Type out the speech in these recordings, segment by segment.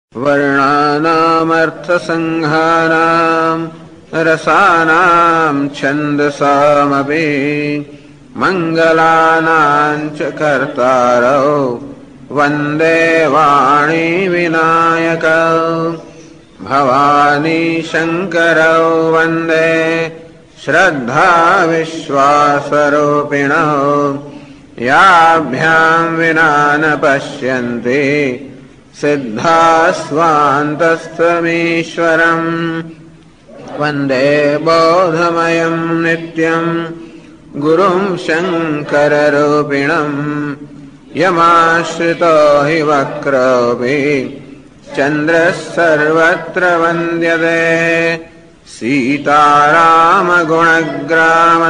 वर्णानामर्थसंघानां रसानां छन्दसामपि मङ्गलानां च कर्तारौ वन्दे वाणी विनायकौ भवानी शङ्करौ वन्दे श्रद्धा विश्वासरूपिणौ याभ्यां विना न पश्यन्ति सिद्धास्वान्तस्थमीश्वरम् वन्दे बोधमयं नित्यं गुरुं शङ्कररूपिणम् यमाश्रितो हि वक्रोऽपि चन्द्रः सर्वत्र वन्द्यते सीतारामगुणग्राम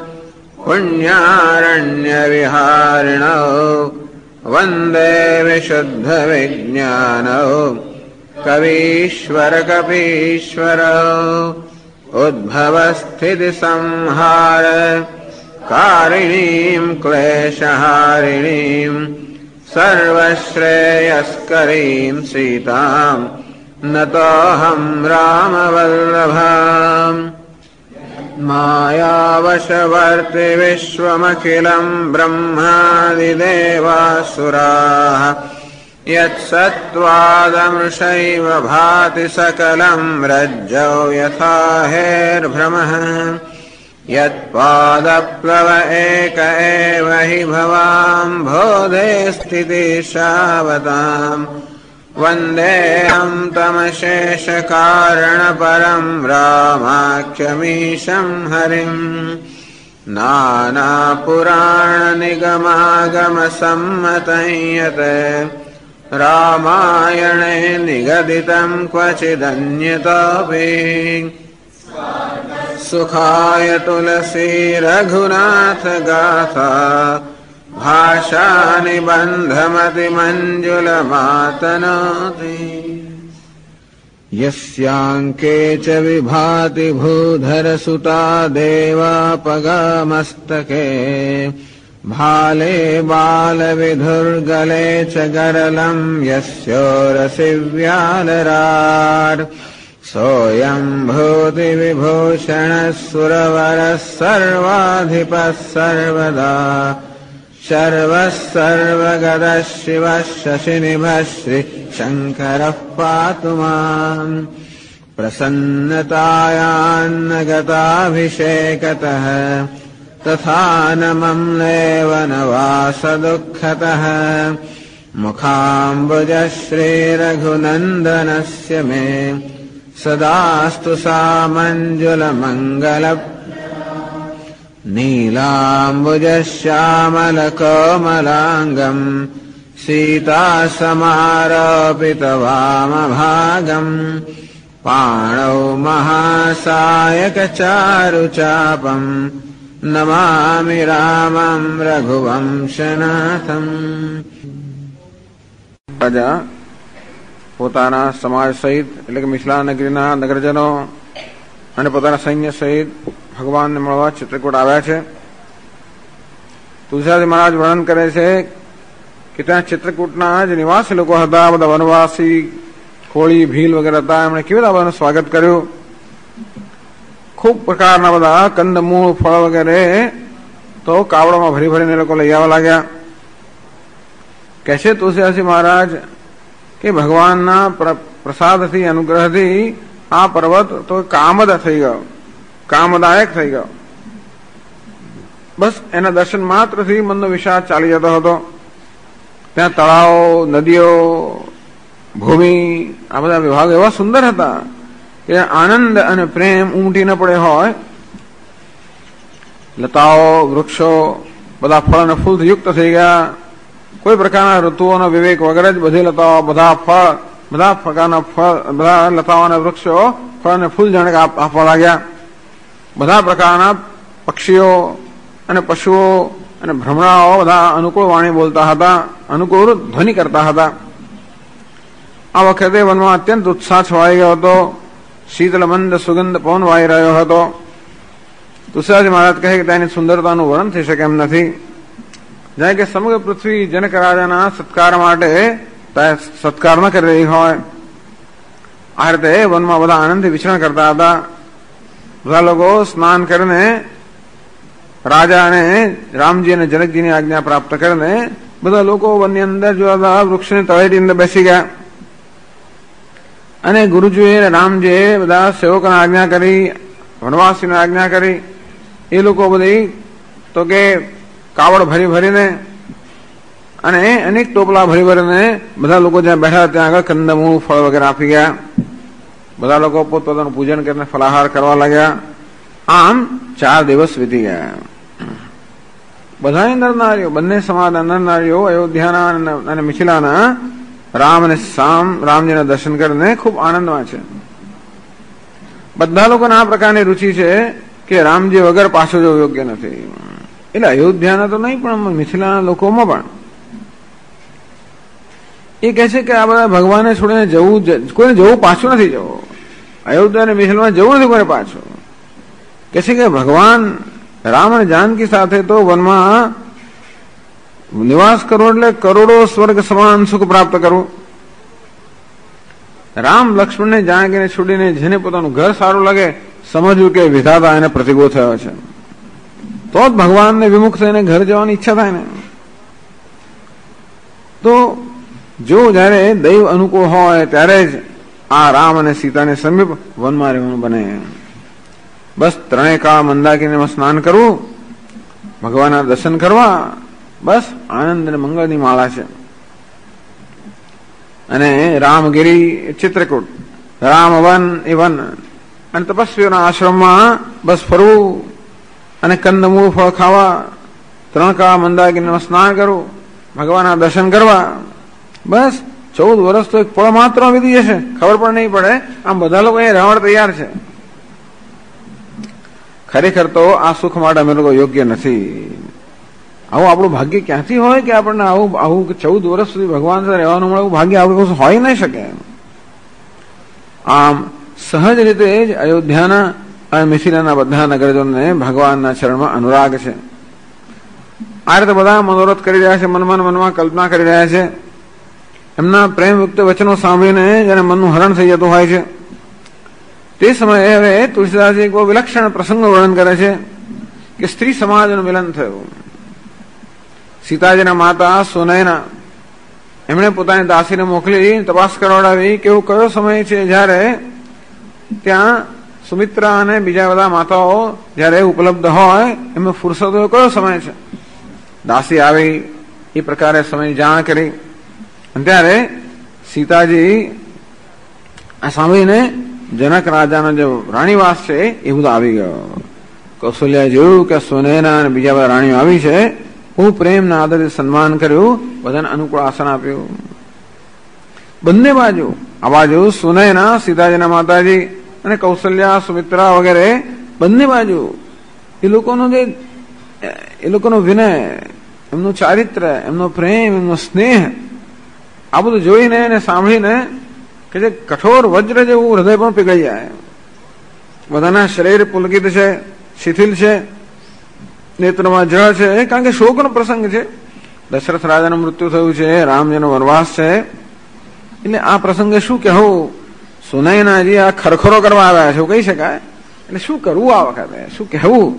पुण्यारण्यविहारिणौ वन्दे विशुद्धविज्ञानौ कवीश्वरकपीश्वरौ उद्भवस्थितिसंहार कारिणीं क्लेशहारिणीं सर्वश्रेयस्करीं सीतां नतोऽहं रामवल्लभाम् मायावशवर्ति विश्वमखिलं ब्रह्मादिदेवासुराः यत्सत्त्वादमृषैव भाति सकलं रज्जौ यथा हेर्भ्रमः यत्पादप्लव एक एव हि भवाम्भोधे स्थितिशावताम् वन्देऽहं तमशेषकारणपरं रामाख्यमीशं हरिम् नानापुराणनिगमागमसम्मतं यत् रामायणे निगदितं क्वचिदन्यतोऽपि सुखाय तुलसी रघुनाथ गाथा भाषानिबन्धमतिमञ्जुलमातनोति यस्याङ्के च विभाति भूधरसुता देवापगामस्तके भाले बालविधुर्गले च गरलं यस्योरसि व्यालराट् सोऽयं भूतिविभूषणः सुरवरः सर्वाधिपः सर्वदा शर्वः सर्वगतः शिवः शशिनिभः श्रीशङ्करः पातु माम् प्रसन्नतायान्नगताभिषेकतः तथा न मम्लेव न वासदुःखतः मुखाम्बुजः श्रीरघुनन्दनस्य मे सदास्तु सामञ्जुलमङ्गल नीलाम्बुजश्यामलकोमलाङ्गम् सीतासमारोपितवामभागम् पाणौ महासायकचारुचापम् नमामि रामं रघुवंशनाथम्। राजा પોતાના સમાજ સહિત એટલે કે મિથિલા નગરીના નગરજનો અને પોતાના સૈન્ય સહિત ભગવાનને મળવા ચિત્રકૂટ આવ્યા છે. તુલસીદાસ મહારાજ વર્ણન કરે છે કે ત્યાં ચિત્રકૂટના જે નિવાસી લોકો હતા, બધા વનવાસી કોળી ભીલ વગેરે હતા, એમણે કેવી રીતે બધાનું સ્વાગત કર્યું. ખૂબ પ્રકારના બધા કંદમૂળ ફળ વગેરે તો કાવડોમાં ભરી ભરીને લોકો લઈ આવવા લાગ્યા. કહે છે તુલસીદાસજી મહારાજ કે ભગવાનના પ્રસાદથી અનુગ્રહથી આ પર્વત તો કામદ થઈ ગયો, કામદાયક થઈ ગયો. બસ એના દર્શન માત્રથી મનનો વિષાદ ચાલી જતો હતો. ત્યાં તળાવો, નદીઓ, ભૂમિ, આ બધા વિભાગ એવા સુંદર હતા કે આનંદ અને પ્રેમ ઉમટી ન પડે હોય. લતાઓ, વૃક્ષો બધા ફળ અને ફૂલથી યુક્ત થઈ ગયા. કોઈ પ્રકારના ઋતુઓનો વિવેક વગર જ બધી લતાઓ, બધા ફળ, બધા પ્રકારના ફળ, બધા લતાઓ અને વૃક્ષો ફળ અને ફૂલ જાણે આપવા લાગ્યા. બધા પ્રકારના પક્ષીઓ અને પશુઓ અને ભ્રમણાઓ બધા અનુકૂળ વાણી બોલતા હતા, અનુકૂળ ધ્વનિ કરતા હતા. આ વખતે વનમાં અત્યંત ઉત્સાહ છવાઈ ગયો હતો. શીતળ મંદ સુગંધ પવન વાઈ રહ્યો હતો. તુલસીદાસ મહારાજ કહે કે તેની સુંદરતાનું વર્ણન થઈ શકે એમ નથી. જાણે કે સમગ્ર પૃથ્વી જનક રાજાના સત્કાર માટે સત્કાર ન કરી રહી હોય, આ રીતે વનમાં બધા આનંદથી વિચરણ કરતા હતા. બધા લોકો સ્નાન કરીને રાજા અને રામજી અને જનકજીની આજ્ઞા પ્રાપ્ત કરીને બધા લોકો વનની અંદર જોતા વૃક્ષની તળેટી અંદર બેસી ગયા. અને ગુરુજીએ રામજીએ બધા સેવકોને આજ્ઞા કરી, વનવાસીને આજ્ઞા કરી. એ લોકો બધી તો કે કાવડ ભરી ભરીને અને અનેક ટોપલા ભરી ભરીને બધા લોકો જ્યાં બેઠા ત્યાં આગળ કંદમૂળ ફળ વગેરે આપી ગયા. બધા લોકો પોતપોતાનું પૂજન કરીને ફલાહાર કરવા લાગ્યા. આમ 4 દિવસ વીતી ગયા. બધા નરનારીઓ, બંને સમાજના નરનારીઓ અયોધ્યાના અને મિથિલાના રામ અને રામજીના દર્શન કરીને ખૂબ આનંદમાં છે. બધા લોકોને આ પ્રકારની રુચિ છે કે રામજી વગર પાછો જવું યોગ્ય નથી. એટલે અયોધ્યાના તો નહીં પણ મિથિલાના લોકોમાં પણ એ કહે છે કે આ બધા ભગવાનને છોડીને જવું, કોઈને જવું પાછું નથી જવું. અયોધ્યા અને મિથિલામાં જવું નથી કોઈને પાછું. કહે છે કે ભગવાન રામ અને જાનકી સાથે તો વનમાં નિવાસ કરવો એટલે કરોડો સ્વર્ગ સમાન સુખ પ્રાપ્ત કરવું. રામ લક્ષ્મણને જાનકીને છોડીને જેને પોતાનું ઘર સારું લાગે સમજવું કે વિધાતા એને પ્રતિગો થયો છે, તો જ ભગવાનને વિમુખ થઈને ઘર જવાની ઈચ્છા થાય ને. તો જો જયારે દૈવ અનુકૂળ હોય ત્યારે જ આ રામ અને સીતાને સમીપ વનમાં રહેવાનું બને. બસ 3 કાળ મંદાકીને સ્નાન કરવું, ભગવાનના દર્શન કરવા, બસ આનંદ અને મંગળની માળા છે. અને રામગીરી ચિત્રકૂટ, રામવન એ વન અને તપસ્વીઓના આશ્રમમાં બસ ફરવું અને કંદમૂળ ફળ ખાવા, 3 કાળ મંદાકીને સ્નાન કરવું, ભગવાનના દર્શન કરવા. બસ 14 વર્ષ તો એક પળ માત્ર વીતી જશે, ખબર પણ નહીં પડે. આમ બધા લોકો અહીંયા રહેવા તૈયાર છે. ખરેખર તો આ સુખ માટે અમે લોકો યોગ્ય નથી. આવું આપણું ભાગ્ય ક્યાંથી હોય કે આપણને આવું 14 વર્ષ સુધી ભગવાન સાથે રહેવાનું મળે? એવું ભાગ્ય આપણું હોય નહીં શકે. આમ સહજ રીતે જ અયોધ્યાના અને મિથિલાના બધા નગરજનોને ભગવાનના ચરણમાં અનુરાગ છે. આ રીતે બધા મનોરથ કરી રહ્યા છે, મનમાં કલ્પના કરી રહ્યા છે. એમના પ્રેમયુક્ત વચનો સાંભળીને જેને મનનું હરણ થઈ જતું હોય છે. તે સમયે હવે તુલસીદાસજી એક બહુ વિલક્ષણ પ્રસંગનું વર્ણન કરે છે કે સ્ત્રી સમાજનું મિલન થયું. સીતાજીના માતા સુનયના એમણે પોતાની દાસીને મોકલી તપાસ કરાવડાવી કે એવું કયો સમય છે જયારે ત્યાં સુમિત્રા અને બીજા બધા માતાઓ જયારે ઉપલબ્ધ હોય, એમને ફુરસત હોય, કયો સમય છે? દાસી આવી એ પ્રકારે સમય જાણ કરી. ત્યારે સીતાજી આ સાંભળીને જનક રાજાનો જે રાણીવાસ છે એ બધું આવી ગયો. કૌશલ્યા જોયું કે સુનયના અને બીજા બધા રાણીઓ આવી છે, હું પ્રેમના આદરથી સન્માન કર્યું, બધાને અનુકૂળ આસન આપ્યું. બંને બાજુ આ બાજુ સુનયના સીતાજીના માતાજી અને કૌશલ્યા સુમિત્રા વગેરે બંને બાજુ એ લોકોનો વિનય, એમનું ચારિત્ર, એમનો પ્રેમ, એમનો સ્નેહ આ બધું જોઈને અને સાંભળીને કે જે કઠોર વજ્ર જેવું હૃદય પણ પીગળી જાય. બધાના શરીર પુલકિત છે, શિથિલ છે, નેત્રમાં જળ છે, કારણ કે શોકનો પ્રસંગ છે. દશરથ રાજાનું મૃત્યુ થયું છે, રામજીનો વનવાસ છે. એટલે આ પ્રસંગે શું કહેવું? સુનયનાજી આ ખરખરો કરવા આવ્યા છે એવું કહી શકાય. એટલે શું કરવું આ વખતે, શું કહેવું?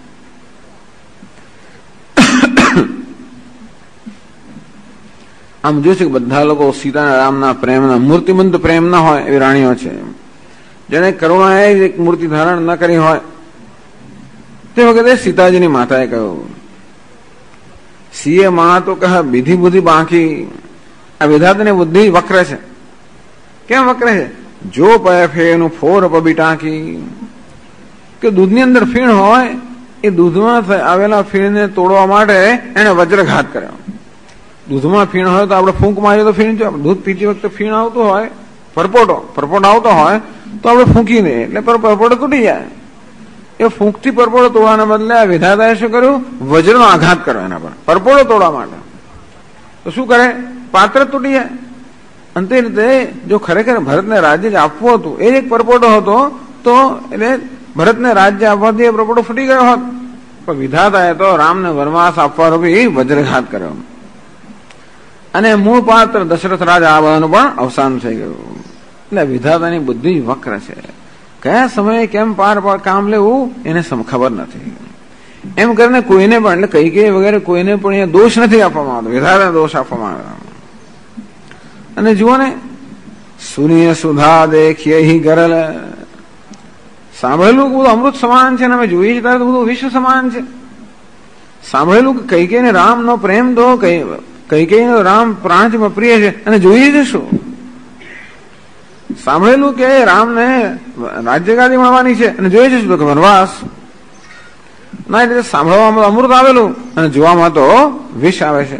આમ જોયું છે કે બધા લોકો સીતા રામના પ્રેમના, મૂર્તિમંત પ્રેમ ના હોય એવી રાણીઓ છે, જેને કરુણાએ એક મૂર્તિ ધારણ ન કરી હોય. તે વખતે સીતાજીની માતાએ કહ્યું, સીએ માં તો કહે વિધિ બુદ્ધિ બાકી. આ વિધાતાની બુદ્ધિ વક્ર છે. કેમ વક્ર છે? જો પે ફેનું ફોર પબી ટાંકી, કે દૂધની અંદર ફીણ હોય, એ દૂધમાં આવેલા ફીણને તોડવા માટે એને વજ્રઘાત કર્યો. દૂધમાં ફીણ હોય તો આપણે ફૂંક મારીએ તો ફીણ, દૂધ પીતી વખતે ફીણ આવતું હોય, પરપોટો આવતો હોય તો આપણે ફૂંકી દઈએ એટલે પરપોટો તૂટી જાય. એ ફૂંકથી પરપોટો તોડવાના બદલે આ વિધાતાએ શું કર્યું? વજ્રનો આઘાત કર્યો એના પર, પરપોટો તોડવા માટે. તો શું કરે? પાત્ર તૂટી જાય. અંતે રીતે જો ખરેખર ભરતને રાજ્ય જ આપવું હતું, એ એક પરપોટો હતો, તો એટલે ભરતને રાજ્ય આપવાથી એ પરપોટો ફૂટી ગયો હોત. પણ વિધાતાએ તો રામને વનવાસ આપવાનો બી વજ્રઘાત કર્યો. અને મૂળ પાત્ર દશરથ રાજા આવવાનું પણ અવસાન થઈ ગયું. એટલે વિધાતાની બુદ્ધિ વક્ર છે. કયા સમયે કેમ પાર કામ લેવું એને ખબર નથી. એમ કરીને કોઈને પણ એટલે કઈ વગેરે કોઈને પણ એ દોષ નથી આપવામાં આવતો, વિધાતા દોષ આપવામાં આવે. અને જુઓ ને, સુનિય સુધા દેખીએ ગરલ, સાંભળેલું બધું અમૃત સમાન છે ને અમે જોઈએ છીએ ત્યારે તો બધું વિશ્વ સમાન છે. સાંભળેલું કે કઈકેયને રામનો પ્રેમ તો કઈકેયનો રામ પ્રાણમાં પ્રિય છે અને જોઈએ છે શું? સાંભળેલું કે રામને રાજ્યગાદી મળવાની છે અને જોઈએ છે શું? કે વનવાસ. ના, એટલે સાંભળવામાં અમૃત આવેલું અને જોવામાં તો વિષ આવે છે.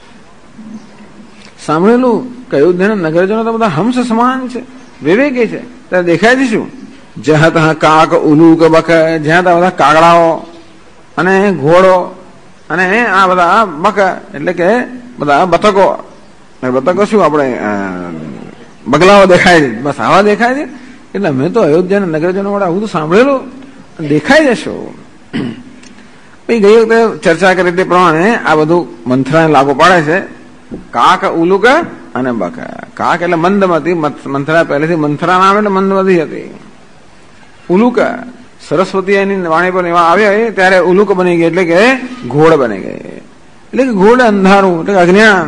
સાંભળેલું કે અયોધ્યાના નગરજનો તો બધા હંસ સમાન છે, વિવેકી છે, ત્યારે દેખાય છે શું? જ્યાં ત્યાં કાક ઉલુક બક, જ્યાં ત્યાં બધા કાગડાઓ અને ઘોડો અને આ બધા બક એટલે કે બધા બતકો. બતકો શું આપણે બગલાઓ દેખાય છે, બસ આવા દેખાય છે. એટલે મેં તો અયોધ્યાના નગરજનો વાળા આવું તો સાંભળેલું દેખાઈ જશો. ગઈ વખતે ચર્ચા કરી તે પ્રમાણે આ બધું મંથરાને લાગુ પાડે છે. કાક ઉલુક અને બક. કાક એટલે મંદમતી, મંથરા પહેલેથી મંથરા નામ એટલે મંદમતી હતી. ઉલુક સરસ્વતી એની વાણી પર એવા આવ્યા ત્યારે ઉલુક બની ગઈ એટલે કે ઘોડ બની ગઈ. એટલે કે ઘોડ અંધારું એટલે કે અજ્ઞાન.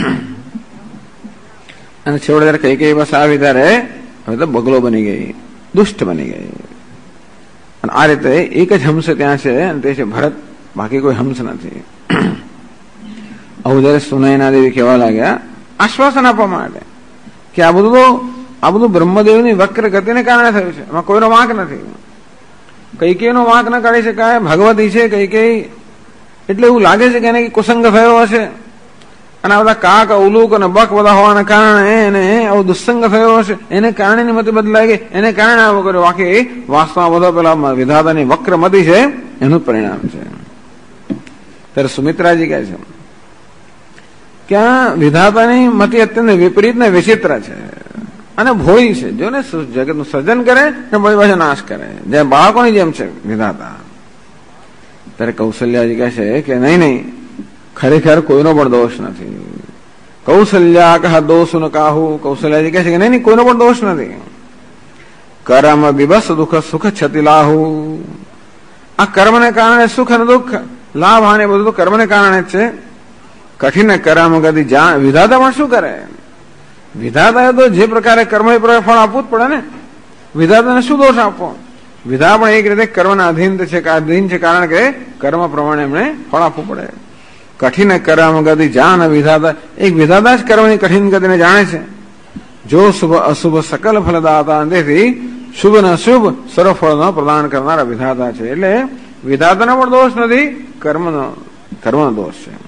અને છેવટે ત્યારે કઈ બસ આવી ત્યારે હવે તો બગલો બની ગઈ, દુષ્ટ બની ગઈ. અને આ રીતે એક જ હંસ ત્યાં છે અને તે છે ભરત, બાકી કોઈ હંસ નથી. આવું જયારે સુનયના દેવી કહેવા લાગ્યા આશ્વાસન આપવા માટે કે આ બધું બ્રહ્મદેવની વક્ર ગતિને કારણે થયું છે, એમાં કોઈનો વાંક નથી. કઈકેયનો વાંક ન કાઢી શકાય. ભગવતી છે કઈકેય, એટલે એવું લાગે છે કે એને કુસંગ થયો હશે. અને આ બધા કાક ઉલુક અને બક બધા હોવાના કારણે એને આવો દુસ્સંગ થયો હશે, એને કારણે એની મતિ બદલાઈ ગઈ, એને કારણે આવું કર્યું. બાકી વાસ્તવમાં બધો પેલા વિધાતાની વક્ર મતિ છે એનું પરિણામ છે. ત્યારે સુમિત્રાજી કહે છે કે આ વિધાતાની મતિ અત્યંત વિપરીત ને વિચિત્ર છે અને ભોળી છે. જો ને જગતનું સર્જન કરે ને બધી બાજુ નાશ કરે, જેમ બાળકોની જેમ છે વિધાતા. ત્યારે કૌશલ્યાજી કહે છે કે નહીં, ખરેખર કોઈનો પણ દોષ નથી. કૌશલ્યા કહ દોષ ન કાહુ. કૌશલ્યાજી કહે છે કે નહીં, કોઈનો પણ દોષ નથી. કર્મ બિબસ દુઃખ સુખ છતિલાહુ. આ કર્મને કારણે સુખ અને દુઃખ, લાભ હાનિ બધું તો કર્મને કારણે જ છે. કઠિન કર્મ ગતિ વિધાતા પણ શું કરે? વિધાતાએ તો જે પ્રકારે કર્મ એ પ્રકારે ફળ આપવું જ પડે ને. વિધાતાને શું દોષ આપવો? વિધા પણ એક રીતે કર્મના અધીન છે, કારણ કે કર્મ પ્રમાણે એમણે ફળ આપવું પડે. કઠિન કર્મ ગતિ જાન વિધાતા. એક વિધાતા જ કર્મની કઠિન ગતિને જાણે છે. જો શુભ અશુભ સકલ ફલદાતા, તેથી શુભ ને અશુભ સર્વ ફળનો પ્રદાન કરનારા વિધાતા છે. એટલે વિધાતાનો પણ દોષ નથી, કર્મનો દોષ છે.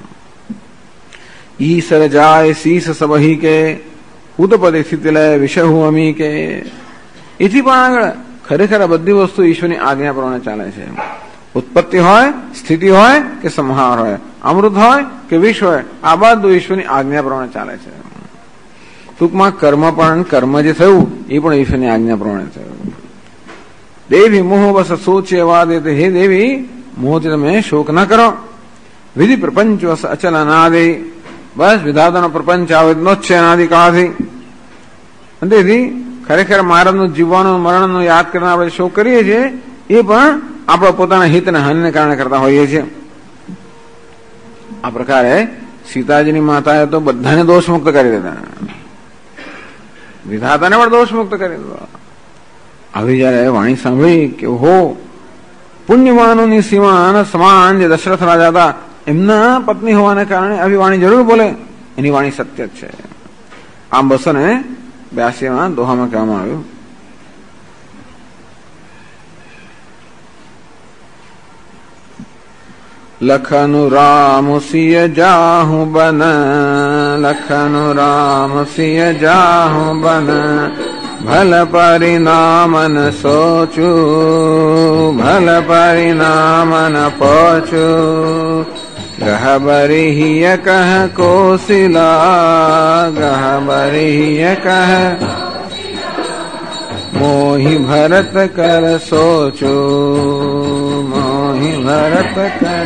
ઈસર જાય શીશ સબહી કે ઉત્પત્તિ સ્થિતિ લય વિષહુ અમી કે. એથી પણ આગળ ખરેખર બધી વસ્તુ ઈશ્વરની આજ્ઞા પ્રમાણે ચાલે છે. ઉત્પત્તિ હોય, સ્થિતિ હોય કે સંહાર હોય, અમૃત હોય કે વિષ હોય, આ બધું ઈશ્વરની આજ્ઞા પ્રમાણે ચાલે છે. ટૂંકમાં કર્મ જે થયું એ પણ ઈશ્વરની આજ્ઞા પ્રમાણે થયું. દેવી મોહ બસ સોચે વાદે. હે દેવી, મોહથી તમે શોક ન કરો. વિધિ પ્રપંચ વસ અચલ અનાદે. બસ વિધાતાનો પ્રપંચ આવે નો જ છે અનાદિકાળથી. તેથી ખરેખર મારાનું જીવવાનું મરણનું યાદ કરીને આપણે શોક કરીએ છીએ એ પણ આપણા પોતાના હિત અને હાનિને કારણે કરતા હોઈએ છીએ. આ પ્રકારે સીતાજીની માતાએ તો બધાને દોષ મુક્ત કરી દીધા, વિધાતાને પણ દોષ મુક્ત કરી દીધો. આવી જયારે વાણી સાંભળી કે હો પુણ્યવાનોની સીમા સમાન જે દશરથ રાજા હતા, એમના પત્ની હોવાને કારણે આવી વાણી જરૂર બોલે. એની વાણી સત્ય જ છે. આમ 282 દોહામાં કહેવામાં આવ્યું, લખનુ રામ સિય જાહુ બન, લખનુ રામ સિય જાહુ બન, ભલ પરિણામન સોચું, ભલ પરિણામન પહોંચું. ગહબરિહિય કહ કોશિલા, ગહબરિહિય કહ મોહી ભરત કર સોચું, મોહી ભરત કર.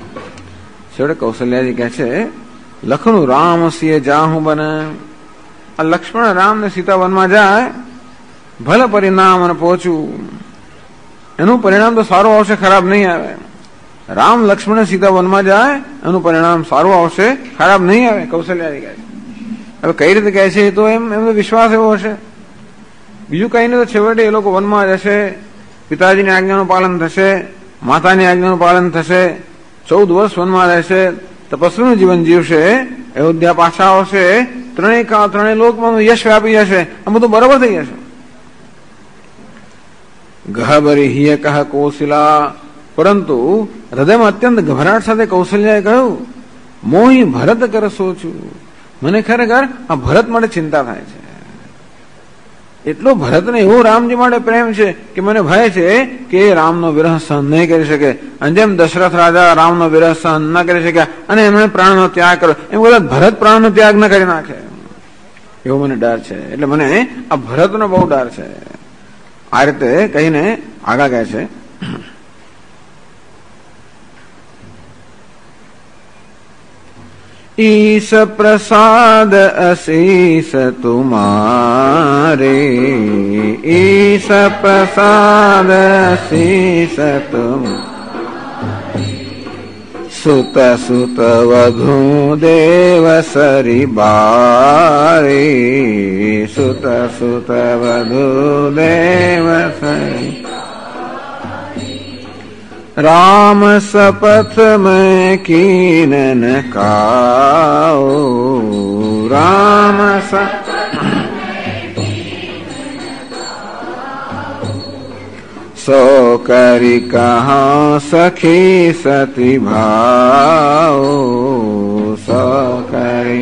છેવટે કૌશલ્યાજી કહે છે લખણું રામ સિંહ જાહું બને. આ લક્ષ્મણ રામ ને સીતા વનમાં જાય, ભલે પરિણામ અને પહોંચવું, એનું પરિણામ તો સારું આવશે, ખરાબ નહીં આવે. રામ લક્ષ્મણ સીતા વનમાં જાય, એનું પરિણામ સારું આવશે, ખરાબ નહીં આવે. કૌશલ્યાજી કહે છે. હવે કઈ રીતે કહે છે તો એમનો વિશ્વાસ એવો હશે. બીજું કઈ નહીં, તો છેવટે એ લોકો વનમાં જશે, પિતાજીની આજ્ઞાનું પાલન થશે, માતાની આજ્ઞાનું પાલન થશે, 14 વર્ષ વનમાં રહેશે, તપસ્વીનું જીવન જીવશે, અયોધ્યા પાછા આવશે, ત્રણેય લોકમાં યશ વ્યાપી જશે, આ બધું બરાબર થઈ જશે. ગહબરી હિય કહ કૌશલા, પરંતુ હૃદયમાં અત્યંત ગભરાટ સાથે કૌશલ્યાએ કહ્યું, મોહી ભરત કર સોચું, મને ખરેખર આ ભરત માટે ચિંતા થાય છે. એટલો ભરતને એવો રામજી માટે પ્રેમ છે કે મને ભય છે કે રામનો વિરહ સહન નહીં કરી શકે. અને જેમ દશરથ રાજા રામનો વિરહ સહન ન કરી શક્યા અને એમણે પ્રાણનો ત્યાગ કર્યો, એમ કદાચ ભરત પ્રાણનો ત્યાગ ન કરી નાખે, એવો મને ડર છે. એટલે મને આ ભરતનો બહુ ડર છે. આ રીતે કહીને આગળ કહે છે, ईश प्रसाद असीस तुम्हारे, ईश प्रसाद असीस तुम, सुत सुत वधू देव सरी बारे, सुत सुत वधू देव सरी, राम सपथ में कीनन काओ, राम सो करी कहाँ सखी सती भाओ, सो करी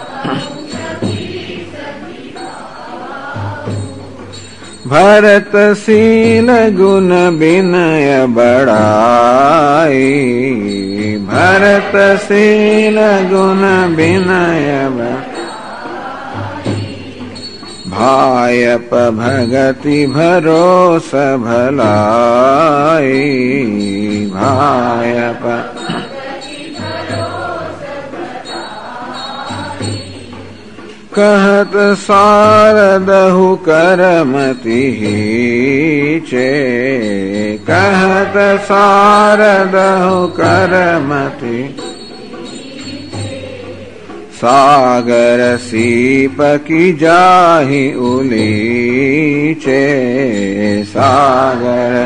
भरत शील गुण विनय बढ़ाई, भरत शील गुण विनय बढ़ाई, भायप भगति भरोस भलाई, भायप कहत सारदहु करमति चे, कहत सारदहु करमति, सागर सीप की जाहि उलीचे, सागर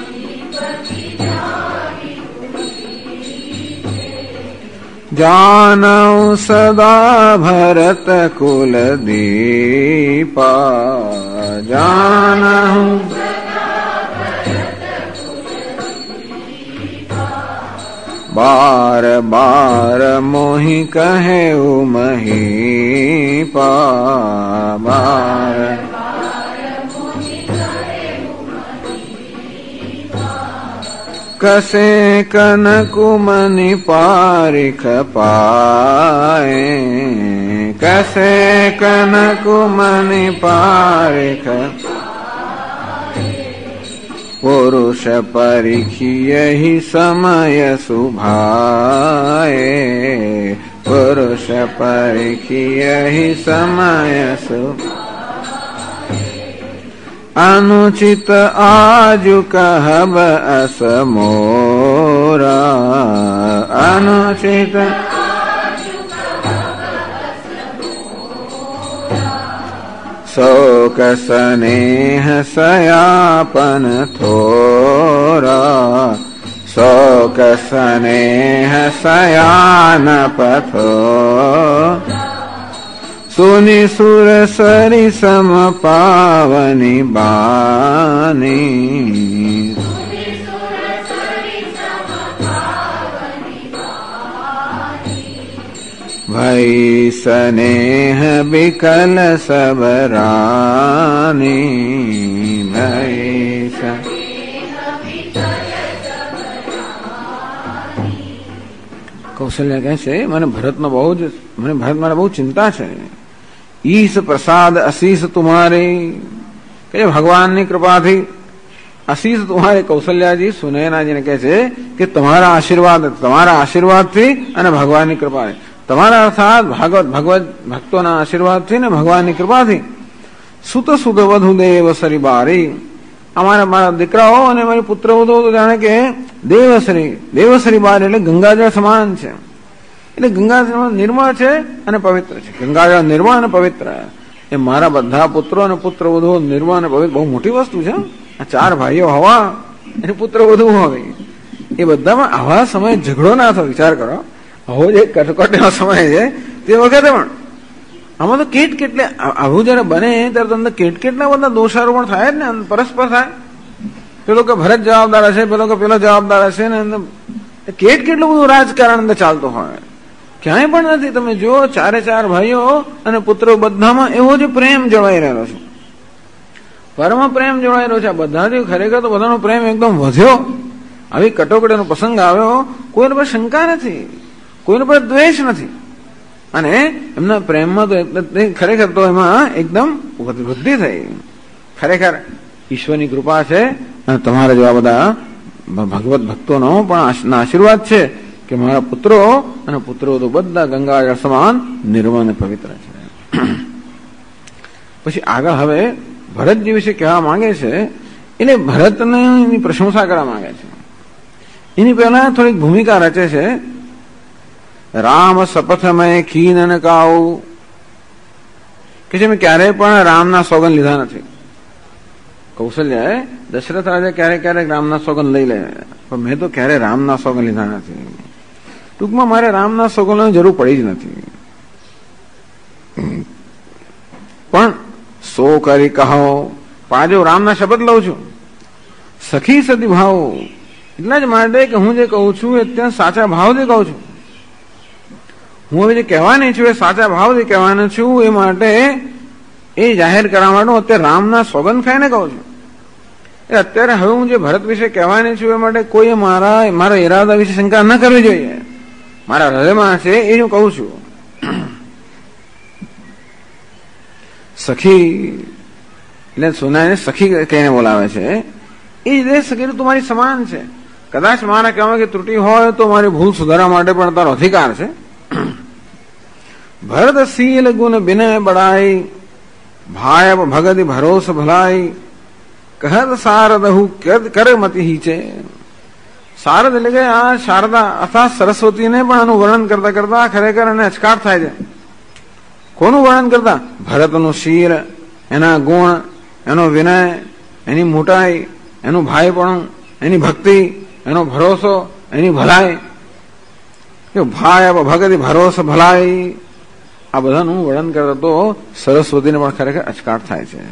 जानऊ सदा भरत कुल दीपा, जानऊ बार बार मोहि कहे महीपा, बार कसे कनकुमनि पारिख पाए, कसे कनकुमनि पारिख, पुरुष परिखियहि समय सुभाए, पुरुष परिखियहि समय सुभाए, अनुचित आजु कहब अस मोरा, अनुचित शोक स्नेह सयापन थोरा, शोक स्नेह सयान पथो, सुनि सुर सरि सम पावनि बानी, भई स्नेह बिकल सब रानी, भई કૌશલ્યા કહે છે, મને ભરત માટે બહુ ચિંતા છે. ઈશ પ્રસાદ અશીષ તુમારે, કે ભગવાનની કૃપાથી અશીષ તુમારે, કૌશલ્યાજી સુનયનાજીને કહે છે કે તમારા આશીર્વાદથી અને ભગવાનની કૃપાથી તમારા અર્થાત ભગવત ભક્તોના આશીર્વાદથી ને ભગવાનની કૃપાથી સુત સુત વધુ દેવ સરી બારી, મારા દીકરાઓ અને મારી પુત્ર વધુ તો જાણે કે દેવસરી બારી એટલે ગંગાજળ સમાન છે. એટલે ગંગાજળ નિર્મળ છે અને પવિત્ર છે. ગંગાજળ નિર્મળ અને પવિત્ર, એ મારા બધા પુત્રો અને પુત્ર વધુ નિર્મળ અને પવિત્ર. બહુ મોટી વસ્તુ છે. આ 4 ભાઈઓ હોવા અને પુત્ર વધુ હોય, એ બધામાં આવા સમયે ઝઘડો ના થયો. વિચાર કરો, આવો જે કટકટનો સમય છે તે વખતે પણ આમાં તો કેટલે આવું જયારે બને ત્યારે તમને કેટલા બધા દોષારોપણ થાય જ ને, પરસ્પર થાય. પેલો કે ભરત જવાબદાર હશે, પેલો કે પેલો જવાબદાર હશે ને, કેટલું બધું રાજકારણ અંદર ચાલતું હોય. ક્યાંય પણ નથી. તમે જો 4 ભાઈઓ અને પુત્રો બધામાં એવો જ પ્રેમ જળવાઈ રહેલો છે, પરમ પ્રેમ જળવાઈ રહ્યો છે. આ બધાથી ખરેખર તો બધાનો પ્રેમ એકદમ વધ્યો. આવી કટોકટીનો પ્રસંગ આવ્યો, કોઈને પર શંકા નથી, કોઈને પર દ્વેષ નથી, અને એમના પ્રેમમાં તો ખરેખર તો એમાં એકદમ વૃદ્ધિ થઈ. ખરેખર ઈશ્વરની કૃપા છે અને તમારા જેવા બધા ભગવત ભક્તોનો પણ આશીર્વાદ છે કે મારા પુત્રો અને પુત્રો તો બધા ગંગાજળ સમાન નિર્મળ અને પવિત્ર છે. પછી આગળ હવે ભરતજી વિશે કહેવા માંગે છે, એટલે ભરતની પ્રશંસા કરવા માંગે છે. એની પહેલા થોડીક ભૂમિકા રચે છે. રામ શપથમય ખીન કાઉ, કે છે મેં ક્યારેય પણ રામના સોગંદ લીધા નથી. કૌશલ્યાએ દશરથ રાજા ક્યારેક રામના સોગંદ લઈ લે, પણ મેં તો ક્યારે રામના સોગંદ લીધા નથી. ટૂંકમાં મારે રામના સોગંદની જરૂર પડી જ નથી. પણ સો કરી કહો, પાજો રામના શપથ લઉં છું. સખી સતી ભાવ, એટલા જ માટે કે હું જે કહું છું એ અત્યંત સાચા ભાવથી કહું છું. હું હવે જે કહેવાની છું એ સાચા ભાવથી કહેવાનું છું. એ માટે એ જાહેર કરવા માટે હું અત્યારે રામના સોગંદ ખાઈને કહું છું. એ અત્યારે હવે હું જે ભરત વિશે કહેવાની છું એ માટે કોઈ મારા ઈરાદા વિશે શંકા ન કરવી જોઈએ. મારા હૃદયમાં છે એ હું કહું છું. સખી એટલે સોનાને સખી કહીને બોલાવે છે. એ રીતે સખી તમારી સમાન છે. કદાચ મારા કહેવામાં કે ત્રુટિ હોય તો મારી ભૂલ સુધારવા માટે પણ તારો અધિકાર છે. ભરત શીલ ગુણ બિનય બડાઈ, ભાય ભગતિ ભરોસ ભલાઈ, કહત શારદહુ કરમતી હિચે. શારદ એટલે કે આ શારદા અર્થાત સરસ્વતીને પણ આનું વર્ણન કરતા કરતા ખરેખર એને અચકાટ થાય છે. કોનું વર્ણન કરતા? ભરતનું શીર, એના ગુણ, એનો વિનય, એની મોટાઈ, એનું ભાઈપણું, એની ભક્તિ, એનો ભરોસો, એની ભલાઈ. ભાય ભગતિ ભરોસ ભલાઈ, આ બધાનું વર્ણન કરતા તો સરસ્વતીને પણ ખરેખર અચકાટ થાય છે.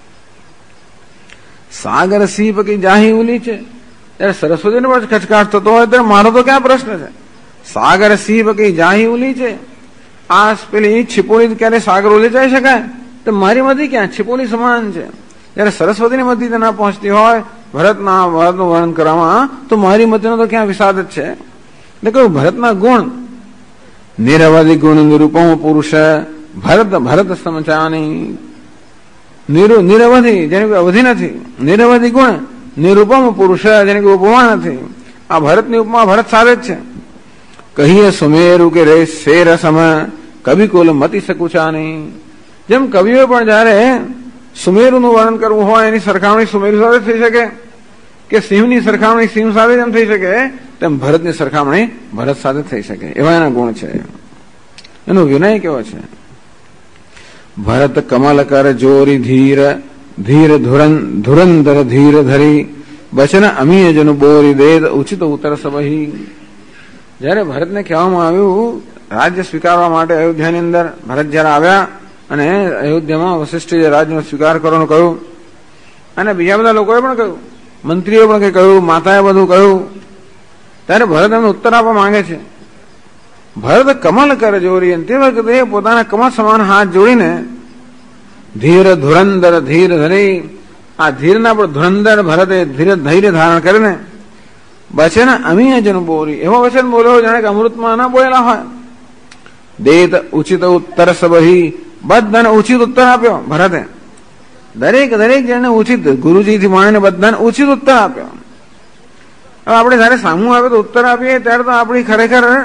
સાગર સિંહ પકી જાહી ઉલી છે, ત્યારે સરસ્વતીને પણ ખચકાટ થતો હોય ત્યારે મારો તો ક્યાં પ્રશ્ન છે? સાગર સિંહ પકી જાહી ઉલી છે, આ પેલી છીપોલી ક્યારે સાગર ઉલી જઈ શકાય? તો મારી મધી ક્યાં? છીપોલી સમાન છે. જયારે સરસ્વતીની મધી ના પહોંચતી હોય ભરતનું વર્ણન કરવામાં, તો મારી મધ્યનો તો ક્યાં વિષાદ જ છે. એટલે કહ્યું ભરતના ગુણ, નિરવધિ ગુણ નિરૂપમ પુરુષ ભરત સમચાની. નિરવધિ જેની કોઈ અવધિ નથી, નિરવધિ ગુણ નિરૂપમ પુરુષ જેની કોઈ ઉપમા નથી. આ ભરતની ઉપમા ભરત સાથે જ છે. કહીએ સુમેરુ કે રે શેર સમ કવિ કુલ મતિ સકુચાની. જેમ કવિઓ પણ જયારે સુમેરુનું વર્ણન કરવું હોય એની સરખામણી સુમેરુ સાથે થઈ શકે, કે સિંહની સરખામણી સિંહ સાથે જેમ થઈ શકે તેમ ભરતની સરખામણી ભરત સાથે થઈ શકે. એવા એના ગુણ છે. એનો વિનય કેવો છે? ભરત કમલ કર જોરી ધીર ધીર ધુરંધર ધીર ધરી વચન અમીય જનુ બોરી દેદ ઉચિત ઉત્તર સબહી. જયારે ભરતને કહેવામાં આવ્યું રાજ્ય સ્વીકારવા માટે અયોધ્યાની અંદર ભરત જયારે આવ્યા અને અયોધ્યામાં વશિષ્ઠે રાજ્યનો સ્વીકાર કરવાનું કહ્યું, અને બીજા બધા લોકોએ પણ કહ્યું, મંત્રીઓ પણ કઈ કહ્યું, માતાએ બધું કહ્યું, ત્યારે ભરત એમને ઉત્તર આપવા માંગે છે. ભરત કમલ કર જોરી, તે વખતે પોતાના કમલ સમાન હાથ જોડીને ધીર ધુરંધર ધીર ધરી, આ ધીરના પણ ધુરંધર ભરતે ધૈર્ય ધારણ કરીને વચન અમીય જન બોરી, એવો વચન બોલ્યો જાણે કે અમૃતમાં ના બોલેલા હોય. દેત ઉચિત ઉત્તર સબહી, બધાને ઉચિત ઉત્તર આપ્યો ભરતે. દરેક જણને ઉચિત, ગુરુજીથી માંડીને બધાને ઉચિત ઉત્તર આપ્યો. હવે આપણે જયારે સામું આવે તો ઉત્તર આપીએ ત્યારે તો આપણી ખરેખર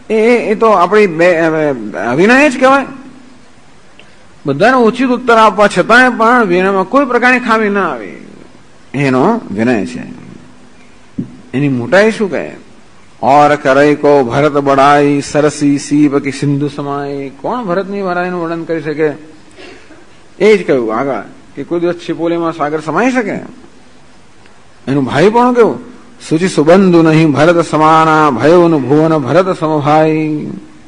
એ તો આપણી અવિનય જ કહેવાય. બધાને ઉચિત ઉત્તર આપવા છતાંય પણ વિનયમાં કોઈ પ્રકારની ખામી ના આવે, એનો વિનય છે. એની મોટાઈ શું કહે? और करे को भरत बड़ाई सरसी सीप की सिंधु समाई. કોણ ભરતની વરાઈનું વર્ણન કરી શકે? એ જ કહ્યું આગળ કે કોઈ દિવસ છિપોલીમાં સાગર સમાઈ શકે. એનું ભાઈ પણ કેવું? સુચિ સુબંધુ નહીં ભરત સમાના ભયોન ભુવન ભરત સમભાઈ.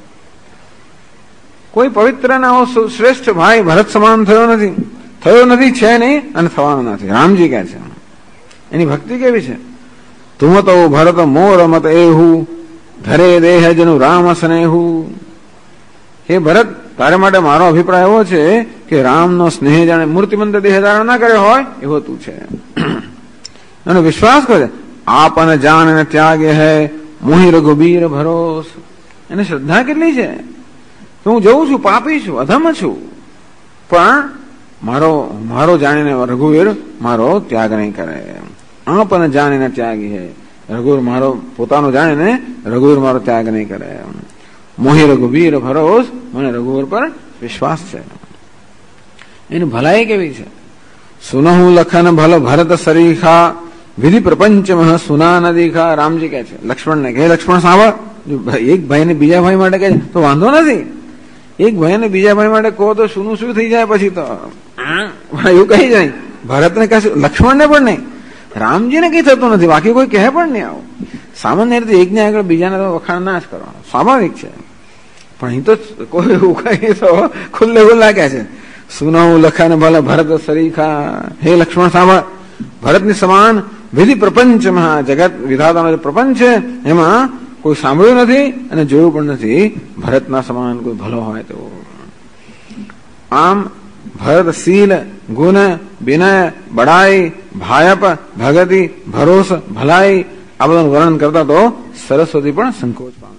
કોઈ પવિત્ર ના શ્રેષ્ઠ ભાઈ ભરત સમાન થયો નથી, છે નહીં અને થવાનો નથી. રામજી કહે છે એની ભક્તિ કેવી છે? તુમ તો ભરત મોર મત એહુ ધરે દેહ જનું રામ સ્નેહુ. હે ભરત, તારે માટે મારો અભિપ્રાય એવો છે કે રામનો સ્નેહ જાણે મૂર્તિમંત દેહ ધારણ ના કર્યો હોય એવો તું છે. એનો વિશ્વાસ કરે. આપન જાણ ને ત્યાગે હૈ મોહી રઘુબીર ભરોસ. એને શ્રદ્ધા કેટલી છે? તો હું જઉં છું, પાપી છું, અધમ છું, પણ મારો જાણીને રઘુવીર મારો ત્યાગ નહીં કરે. આપને જાણીને ત્યાગી હે. રઘુવીર મારો પોતાનો જાણીને રઘુવીર મારો ત્યાગ નહીં કરે. મોહી રઘુવીર ભરોસ. મને રઘુવીર પર વિશ્વાસ છે. એની ભલાઈ કેવી છે? સુનહુ લખન ભલ ભરત સરીખા વિધિ પ્રપંચ સુના ન દીખા. રામજી કહે છે લક્ષ્મણને કે લક્ષ્મણ સાંભળ, એક ભાઈને બીજા ભાઈ માટે કહે તો વાંધો નથી. એક ભાઈને બીજા ભાઈ માટે કહો તો શું થઈ જાય પછી તો એવું કહી જાય. ભરતને કહેશું, લક્ષ્મણને પણ નહીં, રામજીને કઈ થતું નથી, બાકી કોઈ કહે પણ નહીં. આવું સામાન્ય રીતે એકને આગળ બીજાને તો વખાણ ના જ કરવાનો સ્વાભાવિક છે. પણ અહીં તો કોઈ એવું કઈ તો ખુલ્લે ખુલ્લા કહે છે સુનહુ લખન ભલે ભરત સરીખા. હે લક્ષ્મણ સાંભળ, ભરતની સમાન વિધિ પ્રપંચમાં જગત વિધાતાનો જે પ્રપંચ છે એમાં કોઈ સાંભળ્યું નથી અને જોયું પણ નથી ભરતના સમાન કોઈ ભલો હોય તો. આમ ભરત શીલ ગુણ વિનય બડાઈ ભાયપ ભગતિ ભરોસ ભલાઈ આ બધાનું વર્ણન કરતા તો સરસ્વતી પણ સંકોચ પામે.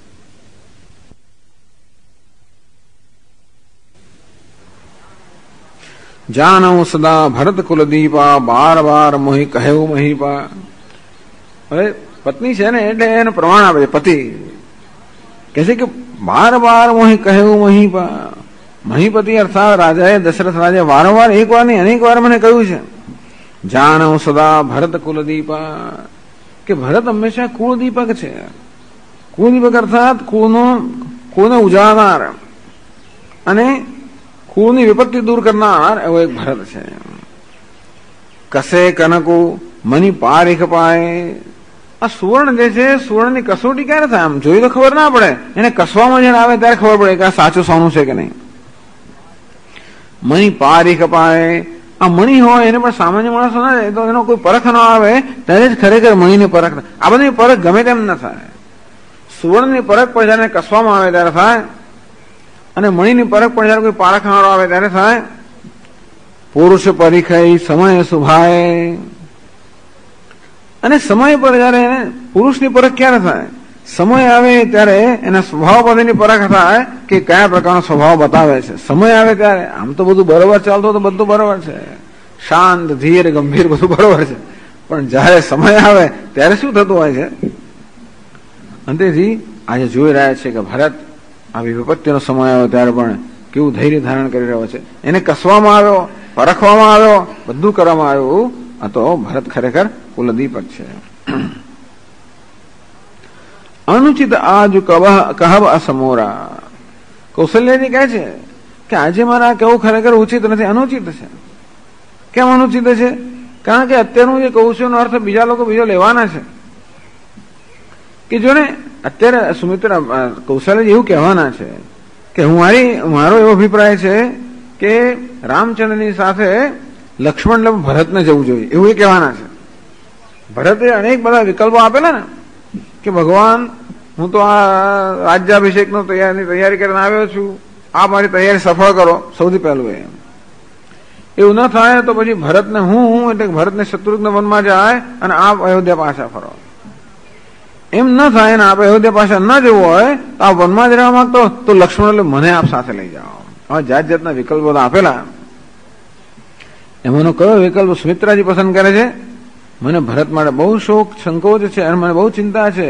જાનઉ સદા ભરત કુલદીપા બાર બાર મોહી કહેવું મહીપા. હવે પત્ની છે ને એટલે એનું પ્રમાણ આપે છે. પતિ કહે છે કે બાર બાર મોહી કહેવું મહીપા. મહીપતિ અર્થાત રાજાએ દશરથ રાજા વારંવાર એક વાર નહીં અનેક વાર મને કહ્યું છે જાનઉ સદા ભરત કુલદીપા, કે ભરત હંમેશા કુળદીપક છે. કુળદીપક અર્થાત કુળને ઉજાળનાર અને કુળની વિપત્તિ દૂર કરનાર એવો એક ભરત છે. કસે કનકુ મની પારીખ પાય. આ સુવર્ણ જે છે સુવર્ણની કસોટી ક્યારે થાય? આમ જોઈ તો ખબર ના પડે, એને કસવામાં જયારે આવે ત્યારે ખબર પડે કે આ સાચું સોનું છે કે નહીં. મણી પારીખ પાય. આ મણી હોય એને પણ સામાન્ય માણસો ના જાય તો એનો કોઈ પરખ ન આવે ત્યારે જ ખરેખર મણીની પરખ. આ બધી પરખ ગમે તેમ ન થાય. સુવર્ણની પરખ પણ જયારે કસવામાં આવે ત્યારે થાય અને મણીની પરખ પણ જયારે કોઈ પારખનારો આવે ત્યારે થાય. પુરુષ પરીખઈ સમય શુભાય. અને સમય પર જયારે એને પુરુષની પરખ ક્યારે થાય? સમય આવે ત્યારે એના સ્વભાવ પછીની પરખ થાય કે કયા પ્રકારનો સ્વભાવ બતાવે છે. સમય આવે ત્યારે આમ તો બધું બરોબર ચાલતું તો બધું બરોબર છે, શાંત ધીર ગંભીર બધું બરોબર છે, પણ જયારે સમય આવે ત્યારે શું થતું હોય છે? અંતેથી આજે જોઈ રહ્યા છે કે ભરત આવી વિપત્તિનો સમય આવ્યો ત્યારે પણ કેવું ધૈર્ય ધારણ કરી રહ્યો છે. એને કસવામાં આવ્યો, પરખવામાં આવ્યો, બધું કરવામાં આવ્યું. આ તો ભરત ખરેખર કુલદીપક છે. અનુચિત આજ કહબ અસમોરા. કૌશલ્યજી કહે છે કે આજે મારા કેવું ખરેખર ઉચિત નથી, અનુચિત છે. કેમ અનુચિત છે? કારણ કે અત્યારનું જે કહું છું એનો અર્થ બીજા લોકો બીજો લેવાના છે. કે જો ને અત્યારે સુમિત્રા કૌશલ્યજી એવું કહેવાના છે કે મારો એવો અભિપ્રાય છે કે રામચંદ્રની સાથે લક્ષ્મણ ભરતને જવું જોઈએ એવું એ કહેવાના છે. ભરતે અનેક બધા વિકલ્પો આપેલા ને કે ભગવાન હું તો આ રાજ્યાભિષેકનો તૈયારી કરીને આવ્યો છું, આ મારી તૈયારી સફળ કરો. સૌથી પહેલું એવું ન થાય તો પછી ભરતને હું એટલે ભરતને શત્રુઘ્ન વનમાં જાય અને આપ અયોધ્યા પાછા ફરો. એમ ન થાય ને આપણે અયોધ્યા પાછા ન જવું હોય તો આ વનમાં જ રહેવા માંગતો તો લક્ષ્મણ એટલે મને આપ સાથે લઈ જાઓ. હવે જાત જાતના વિકલ્પો આપેલા. એમાંનો કયો વિકલ્પ સુમિત્રાજી પસંદ કરે છે? મને ભરત માટે બહુ શોક સંકોચ છે અને મને બહુ ચિંતા છે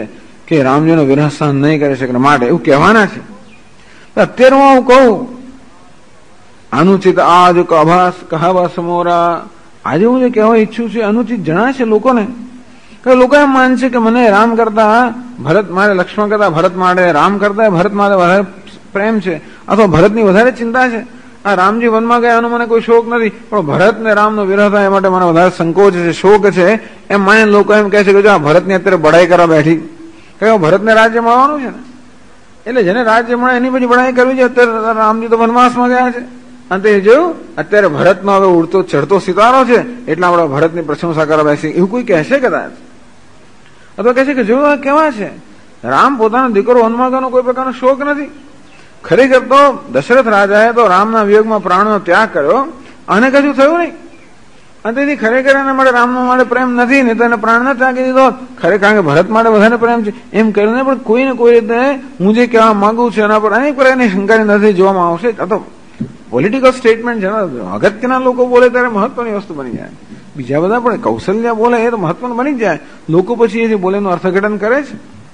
કે રામજીનો વિરહ સહન નહીં કરી શકે માટે એવું કહેવાના છે. અત્યારે હું કહું અનુચિત આજ કભાસ કહાવાસ મોરા, આજે હું જે કહેવા ઈચ્છું છું અનુચિત જણાશે લોકોને. કે લોકો એમ માનશે કે મને રામ કરતા ભરત મારે, લક્ષ્મણ કરતા ભરત માટે, રામ કરતા ભરત માટે વધારે પ્રેમ છે અથવા ભરતની વધારે ચિંતા છે. આ રામજી વનમાં ગયા એનો મને કોઈ શોક નથી, પણ ભરત ને રામનો વિરહ થાય એ માટે મને વધારે સંકોચ છે, શોક છે. એમ માને લોકો એમ કહે છે કે જો આ ભરતની અત્યારે બડાઈ કરવા બેઠી, કે ભરતને રાજ્ય મળવાનું છે ને, એટલે જેને રાજ્ય મળે એની પછી બડાઈ કરવી છે. અત્યારે રામજી તો વનવાસમાં ગયા છે અને તે જોયું અત્યારે ભરતનો હવે ઉડતો ચડતો સિતારો છે એટલે આપણે ભરતની પ્રશંસા કરવા બેસી, એવું કોઈ કહેશે કદાચ? અથવા કહે છે કે જો કેવા છે રામ પોતાનો દીકરો વનમાં ગયાનો કોઈ પ્રકારનો શોક નથી. ખરેખર તો દશરથ રાજાએ તો રામના વિયોગમાં પ્રાણનો ત્યાગ કર્યો અને કશું થયું નહીં. અને તેથી ખરેખર એના માટે રામનો માટે પ્રેમ નથી ને તો એને પ્રાણ ન ત્યાગી દીધો. ખરેખર કારણ કે ભરત માટે વધારે પ્રેમ છે એમ કરીને પણ કોઈ ને કોઈ રીતે હું જે કહેવા માંગુ છું એના પર અનેક પ્રકારની શંકાની નથી જોવામાં આવશે. આ તો પોલિટિકલ સ્ટેટમેન્ટ છે, અગત્યના લોકો બોલે ત્યારે મહત્વની વસ્તુ બની જાય. બીજા બધા પણ કૌશલ્ય બોલે એ તો મહત્વનું બની જાય. લોકો પછી એ જે બોલે એનું અર્થઘટન કરે છે.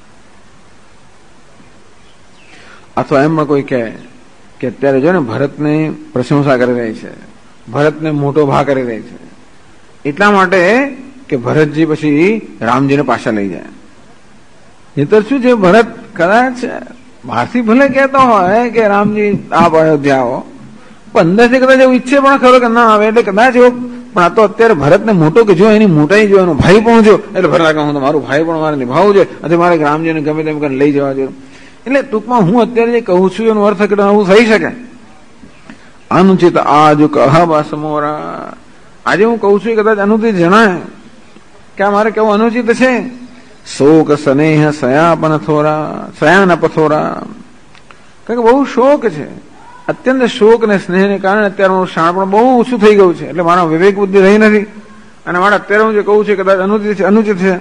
અથવા એમ કોઈ કહે કે અત્યારે જો ને ભરતની પ્રશંસા કરી રહી છે, ભરતને મોટો ભા કરી રહી છે એટલા માટે કે ભરતજી પછી રામજીને પાછા લઈ જાય. એ તો શું છે, ભરત કદાચ બહારથી ભલે કહેતો હોય કે રામજી આપ અયોધ્યા આવો, પણ અંદરથી કદાચ એવું ઈચ્છે પણ ખરો કે ના આવે એટલે કદાચ એવો. પણ આ તો અત્યારે ભરતને મોટો કે જો એની મોટાઈ જો એનો ભાઈ પણ જો એટલે ભરત હું તો મારું ભાઈ પણ મારે નિભાવવું જોઈએ અથવા મારે રામજીને ગમે તેમ કરીને લઈ જવા જોઈએ. એટલે ટૂંકમાં હું અત્યારે જે કહું છું એનું અર્થઘટન આવું થઈ શકે. અનુચિત આજ કહાવાસ મોરા, આજે હું કહું છું કદાચ અનુચિત જણાય કે આ મારે કેવું અનુચિત છે. શોક સ્નેહ સયાપન થોરા, સયાન પથોરા, કારણ કે બહુ શોક છે. અત્યંત શોક અને સ્નેહને કારણે અત્યારે મારું શાણ પણ બહુ ઓછું થઈ ગયું છે. એટલે મારા વિવેક બુદ્ધિ રહી નથી અને મારે અત્યારે હું જે કહું છું કદાચ અનુચિત છે.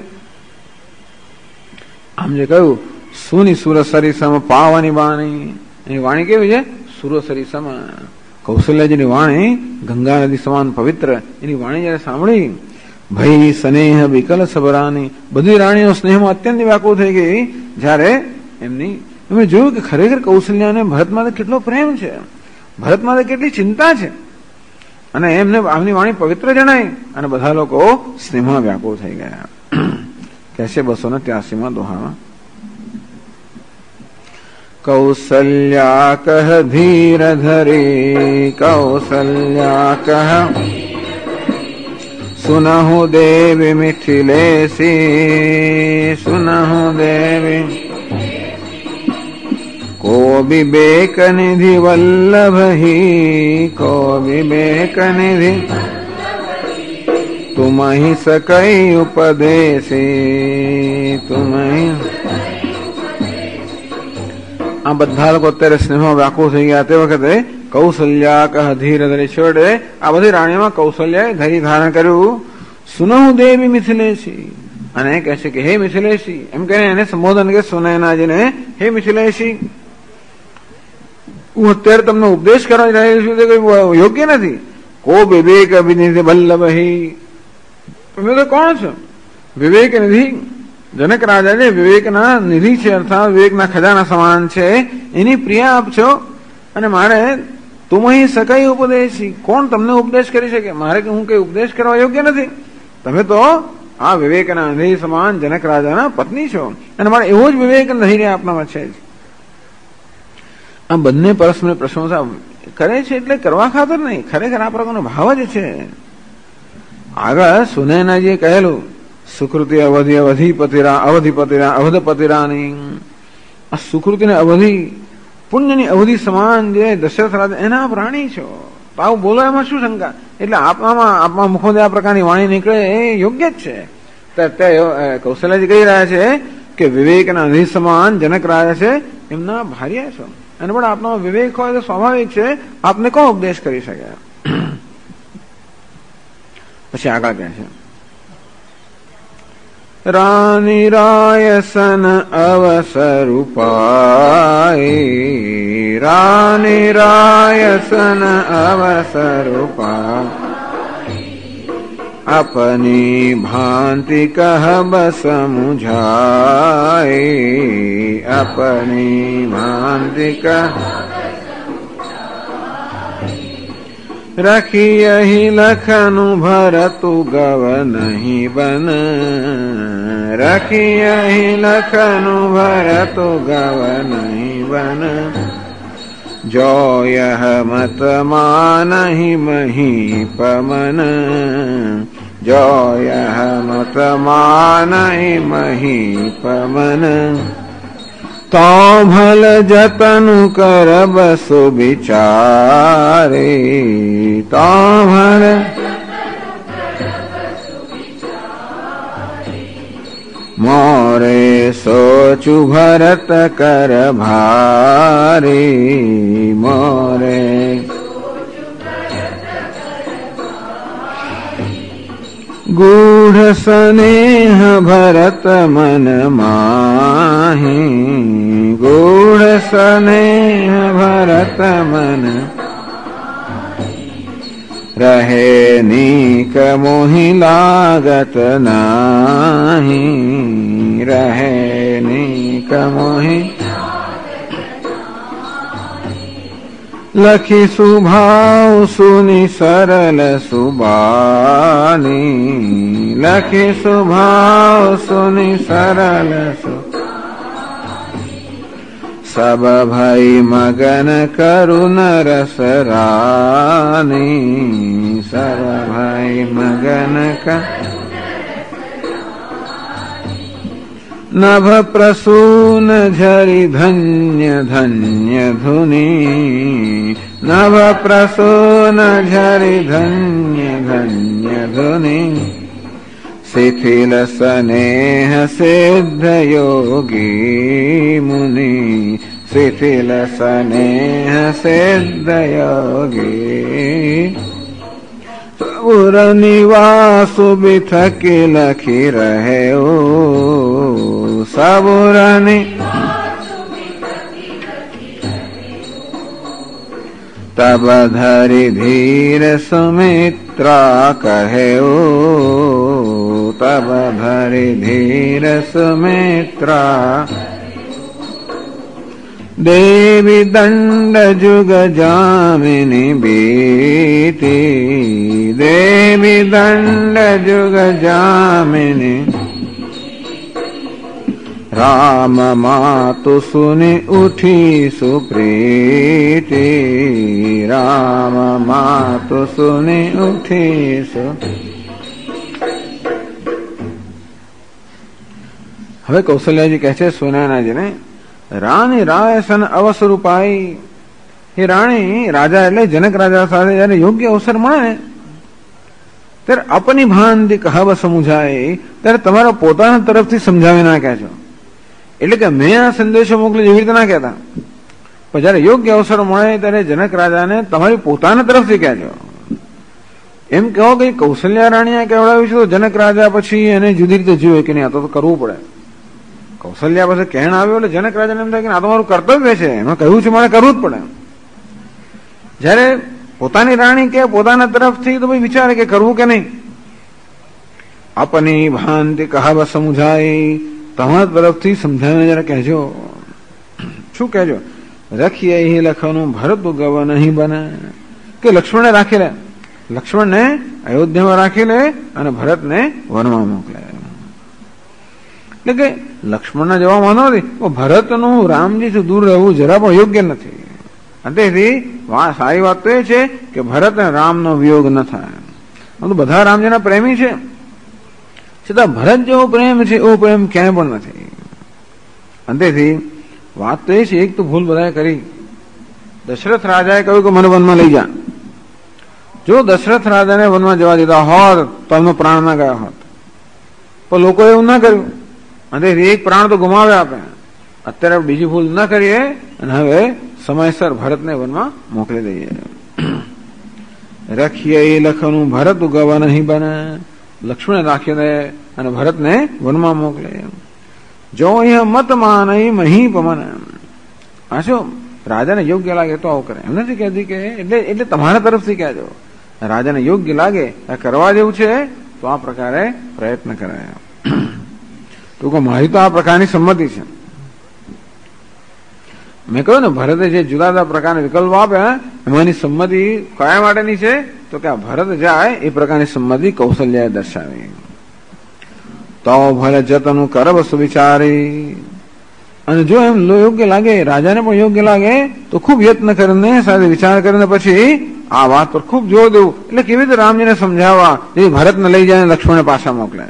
આમ જે કહ્યું સુની સુરસરી સમ પાવાની વાણી, એની વાણી કેવી છે? સુરસરી સમ. કૌશલ્યજીની વાણી ગંગા નદી સમાન પવિત્ર. એની વાણી જયારે સાંભળી, ભય સ્નેહ વિકલ સબરાની, બધી રાણીઓ સ્નેહમાં અત્યંત વ્યાકુળ થઈ ગઈ જયારે એમણે જોયું કે ખરેખર કૌશલ્યાને ભરત માટે કેટલો પ્રેમ છે, ભરત માટે કેટલી ચિંતા છે અને એમને આમની વાણી પવિત્ર જણાય અને બધા લોકો સ્નેહમાં વ્યાકુળ થઈ ગયા. કહેશે 283માં દોહામાં, કૌશલ્યા કહ ધીર ધરી, કૌશલ્યા કહ સુનહુ દેવી મિથિલેશી, સુનહુ દેવી કો વિવેક નિધિ વલ્લભહી, કો વિવેક નિધિ તુમહી સકઈ ઉપદેશી, તુમહી. આ બધા લોકો અત્યારે સ્નેહમાં વ્યાકુળ થઈ ગયા. તે વખતે કૌશલ્યા કહ ધીર ધરી, છેવટે આ બધી રાણીઓમાં કૌશલ્યાએ ધૈર્ય ધારણ કર્યું. સુનહુ દેવી મિથિલેશી, અને કહે છે કે હે મિથિલેશી, એમ કહીને એને સંબોધન કે સુનયનાજીને હે મિથિલેશી, હું અત્યારે તમને ઉપદેશ કરવા રહ્યો છું તે કોઈ યોગ્ય નથી. કો વિવેક અભિનિધિ વલ્લભહી, તમે તો કોણ છો? વિવેક નિધિ, જનક રાજા જે વિવેકના નિધિ છે અર્થાત વિવેકના ખજાના સમાન છે એની પ્રિયા આપ છો અને મારે તુમહી સકાઈ ઉપદેશી, કોણ તમને ઉપદેશ કરી શકે? મારે કે હું કઈ ઉપદેશ કરવા યોગ્ય નથી. તમે તો આ વિવેકના નિધિ સમાન જનક રાજાના પત્ની છો અને મારે એવો જ વિવેક ધૈર્ય આપનામાં છે. આ બંને પરસ્પર પ્રશંસા કરે છે એટલે કરવા ખાતર નહીં, ખરેખર આ પ્રકારનો ભાવ જ છે. આગળ સુનયનાજીએ કહેલું સુકૃતિ અવધપતિરાની, આ સુકૃતિ ને અવધિ પુણ્યની અવધિ સમાન જે દશરથ રાજા એના પ્રાણી છો તો આવું બોલો એમાં શું શંકા? એટલે આપમાં મુખોથી આ પ્રકારની વાણી નીકળે એ યોગ્ય જ છે. અત્યારે કૌશલ્યાજી કહી રહ્યા છે કે વિવેકના નિધિ સમાન જનક રાજા છે એમના ભાર્યા છો અને પણ આપનો વિવેક હોય તો સ્વાભાવિક છે આપને કોણ ઉપદેશ કરી શકે? પછી આગળ કહે છે રાની રાયસન અવસર ઉપાય, રાની રાયસન અવસર ઉપાય, अपनी भांति कहब समुझाए, अपनी भांति कह रखी यही लखनु भरतु गव नहीं बन, रखी यही लखनु भरतु गव नहीं बन, जो यह मत मानहि महीपमन, जो यह मत मानहि महीपमन, तो भल जतन करब सुविचारे, तो भल मोरे सोचु भरत कर भारी, मोरे गूढ़ स्नेह भरत मन माहि, गूढ़ स्नेह भरत मन रहे नीक मोहि लागत नाही, रहे नीक मोहि लखी सुभाव सुनि सरल सुबानी, लखी सुभाव सुनि सरल सुबानी, सब भई मगन करुण रस रानी, सब भई मगन कर नभ प्रसून झरि धन्य धन्य धुनि, नभ प्रसून झरि धन्य धन्य धुनि, शिथिल स्नेह सिद्ध योगी मुनि, शिथिल स्नेह सिद्ध योगी, सबुर निवास बिथकि लखी रहे ओ, सबुर तब धरि धीर सुमित्रा कहे ओ, तब धरि धीर सुमित्रा, देवी दंड जुग जामिनी बीती, देवी दंड जुग जामिनी, राम मातु सुनि उठी सुप्रीति, राम मातु सुनि उठी હવે કૌશલ્યાજી કહે છે સોનાનાજીને, રાણી રાય સન અવસર ઉપાય, એ રાણી રાજા એટલે જનક રાજા સાથે જયારે યોગ્ય અવસર મળે ને ત્યારે અપની ભાનથી કહબ સમજાય, ત્યારે તમારા પોતાના તરફથી સમજાવી ના કહેજો. એટલે કે મેં આ સંદેશો મોકલ્યો એવી રીતે ના કહેતા, પણ જયારે યોગ્ય અવસર મળે ત્યારે જનક રાજાને તમારી પોતાના તરફથી કહેજો. એમ કહો કે કૌશલ્યા રાણીએ કહેવડાવ્યું છે તો જનક રાજા પછી એને જુદી રીતે જીવે કે નહીં, આ તો કરવું પડે. કૌશલ્યા પાસે કહેણ આવ્યો એટલે જનક રાજાને એમ થાય કે આ તો મારું કર્તવ્ય છે, એમાં કહ્યું છે મારે કરવું જ પડે. જયારે પોતાની રાણી કે પોતાના તરફથી તો ભાઈ વિચારે કે કરવું કે નહીં. આપની ભાનથી કહાવ સમજાય, તમારા તરફથી સમજાવીને જરા કહેજો. શું કહેજો? રખીએ અહીં લખવાનું ભરત ગવ નહીં બને, કે લક્ષ્મણને રાખી લે, લક્ષ્મણને અયોધ્યામાં રાખી લે અને ભરતને વનમાં મોકલે. એટલે કે લક્ષ્મણના જવા વાંધો નથી, ભરતનું રામજીથી દૂર રહેવું જરા પણ યોગ્ય નથી. તેથી સારી વાત તો એ છે કે ભરત અને રામનો વિયોગ ન થાય. બધા રામજીના પ્રેમી છે, છતાં ભરત જેવો પ્રેમ છે એવો પ્રેમ ક્યાંય પણ નથી. તેથી વાત તો એ છે, એક તો ભૂલ બધાએ કરી. દશરથ રાજાએ કહ્યું કે મને વનમાં લઈ જા. જો દશરથ રાજાને વનમાં જવા દીધા હોત તો એમનો પ્રાણ ના ગયા હોત, પણ લોકોએ એવું ના કર્યું અને એક પ્રાણ તો ગુમાવ્યા આપે. અત્યારે બીજી ભૂલ ના કરીએ અને હવે સમયસર ભરતને વનમાં મોકલી દઈએ. રખીએ એ લખનું ભરત ઉગવા નહીં બને, લક્ષ્મણે રાખીને અને ભરતને વનમાં મોકલે. જો અહીંયા મત માન મહી પમન, આ શું રાજાને યોગ્ય લાગે તો આવું કરે, એમ નથી કહેતી કે એટલે તમારા તરફથી કહેજો. રાજાને યોગ્ય લાગે આ કરવા જેવું છે તો તો આ પ્રકારે પ્રયત્ન કરાયા. ટૂંકો મારી તો આ પ્રકારની સંમતિ છે. મેં કહ્યું ને, ભરતે જે જુદા જુદા પ્રકારના વિકલ્પો આપ્યા એમાંની સંમતિ કયા માટેની છે? તો કે આ ભરત જાય એ પ્રકારની સંમતિ કૌશલ્યાએ દર્શાવી. તો ભલે જતનું કરબ સુવિચારી, અને જો એમ યોગ્ય લાગે, રાજાને પણ યોગ્ય લાગે તો ખૂબ યત્ન કરીને સાથે વિચાર કરીને પછી આ વાત પર ખૂબ જોર દેવું. એટલે કેવી રીતે રામજીને સમજાવવા, એ ભરતને લઈ જાય લક્ષ્મણને પાછા મોકલે.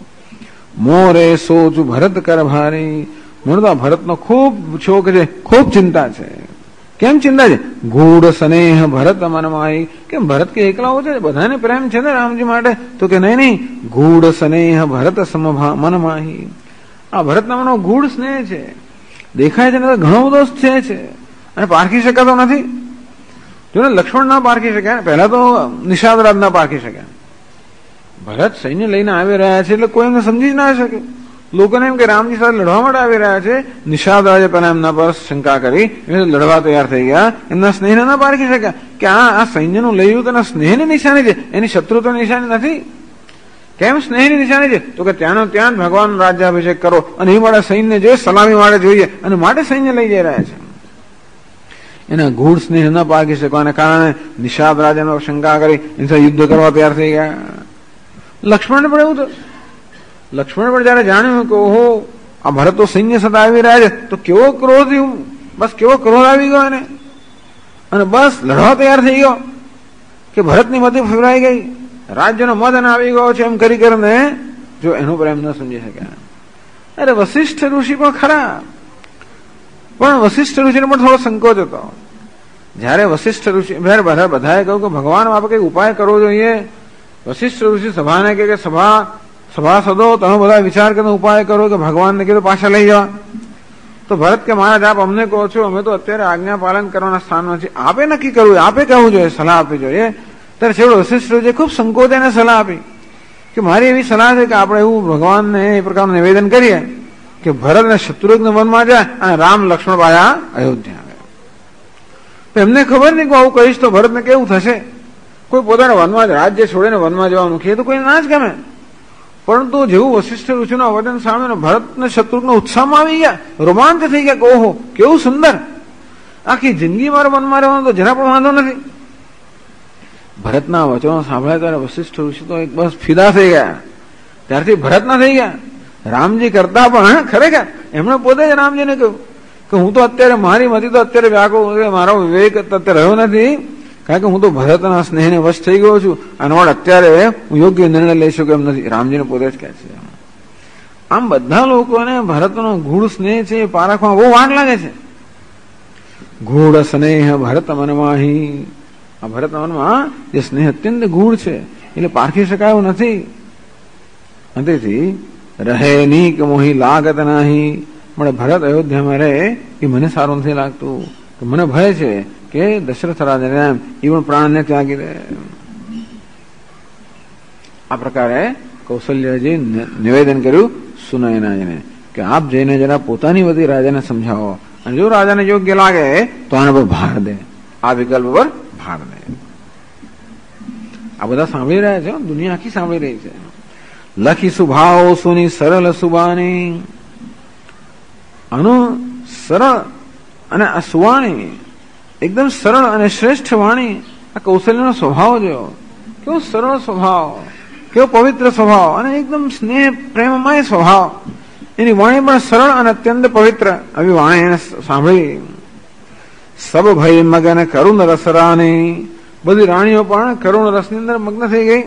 મોરે સોચું ભરત કર ભારી, મને તો આ ભરતનો ખૂબ શોક છે, ખૂબ ચિંતા છે. કેમ ચિંતા છે? ગૂઢ સ્નેહ ભરત મનમાં, કેમ ભરત કે એકલાઓ છે? બધાને પ્રેમ છે ને રામજી માટે? તો કે નહીં, ગૂઢ સ્નેહ ભરત મનમાહી, આ ભરતના મનમાં ગૂઢ સ્નેહ છે, દેખાય છે ને ઘણો બધો સ્નેહ છે, અને પારખી શકાતો નથી. જો ને લક્ષ્મણ ના પારખી શક્યા, પહેલા તો નિષાદરાજ ના પારખી શક્યા. ભરત સૈન્ય લઈને આવી રહ્યા છે એટલે કોઈ એમને સમજી જ ના શકે. લોકોને એમ કે રામજી સાથે લડવા માટે આવી રહ્યા છે. નિષાદરાજે પહેલા એમના પર શંકા કરી, લડવા તૈયાર થઈ ગયા. એમના સ્નેહને ના પારખી શક્યા કે આ સૈન્યનું લઈ તેના સ્નેહની નિશાની છે, એની શત્રુતાની નિશાની નથી. કેમ સ્નેહની નિશાની છે? તો કે ત્યાંનો ત્યાં જ ભગવાન રાજ્યાભિષેક કરો, અને એ માટે સૈન્ય જોઈએ, સલામી માટે જોઈએ, અને માટે સૈન્ય લઈ જઈ રહ્યા છે. એના ગૂઢ સ્નેહ ન પારખી શકવાને કારણે નિષાદ રાજાનો શંકા કરી એની સાથે યુદ્ધ કરવા તૈયાર થઈ ગયા. લક્ષ્મણને પણ એવું થયું. લક્ષ્મણ પણ જયારે જાણ્યું કે ઓહો આ ભરત તો સૈન્ય સાથે આવી રહ્યા છે, તો કેવો ક્રોધ, બસ કેવો ક્રોધ આવી ગયો એને, અને બસ લડવા તૈયાર થઈ ગયો કે ભરતની મતિ ફેવરાઈ ગઈ, રાજ્યનો મદ એને આવી ગયો છે, એમ કરી કરીને જો એનો પ્રેમ ન સમજી શક્યા. અરે વશિષ્ઠ ઋષિ પણ ખરા, પણ વશિષ્ઠ ઋષિને પણ થોડો સંકોચ હતો. જયારે વશિષ્ઠ ઋષિ બધાએ કહ્યું કે ભગવાન આપણે કઈ ઉપાય કરવો જોઈએ, વશિષ્ઠ ઋષિ સભાને કે સભાસદો તમે બધા વિચાર કરીને ઉપાય કરો કે ભગવાનને કીધું પાછા લઈ જવા. તો ભરત કે મહારાજ આપ અમને કહો છો, અમે તો અત્યારે આજ્ઞા પાલન કરવાના સ્થાનમાં છીએ, આપે નક્કી કરવું, આપે કહેવું જોઈએ, સલાહ આપવી જોઈએ. ત્યારે છેવટે વશિષ્ઠ ઋષિએ ખૂબ સંકોચ એને સલાહ આપી કે મારી એવી સલાહ છે કે આપણે એવું ભગવાનને એ પ્રકારનું નિવેદન કરીએ કે ભરત અને શત્રુઘ્ન વનમાં જાય અને રામ લક્ષ્મણ પાછા અયોધ્યા આવે. તો એમને ખબર નહીં કે આવું કહીશ તો ભરતને કેવું થશે. કોઈ પોતાના વનમાં રાજ્ય છોડીને વનમાં જવાનું કહે તો કોઈ ના જ ગમે. પરંતુ જેવું વશિષ્ઠ ઋષિનું અવતરણ સાંભળ્યું, ભરતને શત્રુઘ્ન ઉત્સાહમાં આવી ગયા, રોમાંચ થઈ ગયા કે ઓહો કેવું સુંદર, આખી જિંદગી મારે વનમાં રહેવાનું તો જરા પણ વાંધો નથી. ભરતના વચનો સાંભળ્યા ત્યારે વશિષ્ઠ ઋષિ તો એક બસ ફિદા થઈ ગયા. ત્યારથી ભરતના થઈ ગયા. રામજી કરતા પણ ખરેખર એમણે પોતે જ રામજીને કહ્યું કે હું તો અત્યારે મારી મતી તો અત્યારે વ્યાકુળ, મારો વિવેક અત્યારે રહ્યો નથી, કારણ કે હું તો ભરતના સ્નેહને વશ થઈ ગયો છું, અને અત્યારે હું યોગ્ય નિર્ણય લઈ શકું એમ નથી. રામજીને પોતે જ કહે છે. આમ બધા લોકોને ભરતનો ગૂઢ સ્નેહ છે એ પારખવામાં બહુ વાર લાગે છે. ગૂઢ સ્નેહ ભરત મનમાહી, આ ભરત મનમાં જે સ્નેહ અત્યંત ગૂઢ છે એટલે પારખી શકાયું નથી. તેથી રહે ની કે મોહી લાગત નહીં, મળે ભરત અયોધ્યામાં રહે એ મને સારું નથી લાગતું, કે મને ભય છે કે દશરથ રાજાને એ પણ પ્રાણને ત્યાગી દે. આ પ્રકારે કૌશલ્યજી નિવેદન કર્યું સુનયનાજીને કે આપ જઈને જરા પોતાની વતી રાજાને સમજાવો, અને જો રાજાને યોગ્ય લાગે તો આના પર ભાર દે, આ વિકલ્પ પર ભાર દે. આ બધા સાંભળી રહ્યા છે, દુનિયા આખી સાંભળી રહી છે. લખી સુભાવ સુની સરળ સુબાની, આનું સરળ અને આ સુવાણી એકદમ સરળ અને શ્રેષ્ઠ વાણી. આ કૌશલ્યનો સ્વભાવ જોયો, કેવો સરળ સ્વભાવ, કેવો પવિત્ર સ્વભાવ, અને એકદમ સ્નેહ પ્રેમમય સ્વભાવ. એની વાણી પણ સરળ અને અત્યંત પવિત્ર, આવી વાણી એને સાંભળી. સબ ભય મગન કરુણ રસરાની, બધી રાણીઓ પણ કરુણ રસની અંદર મગ્ન થઈ ગઈ.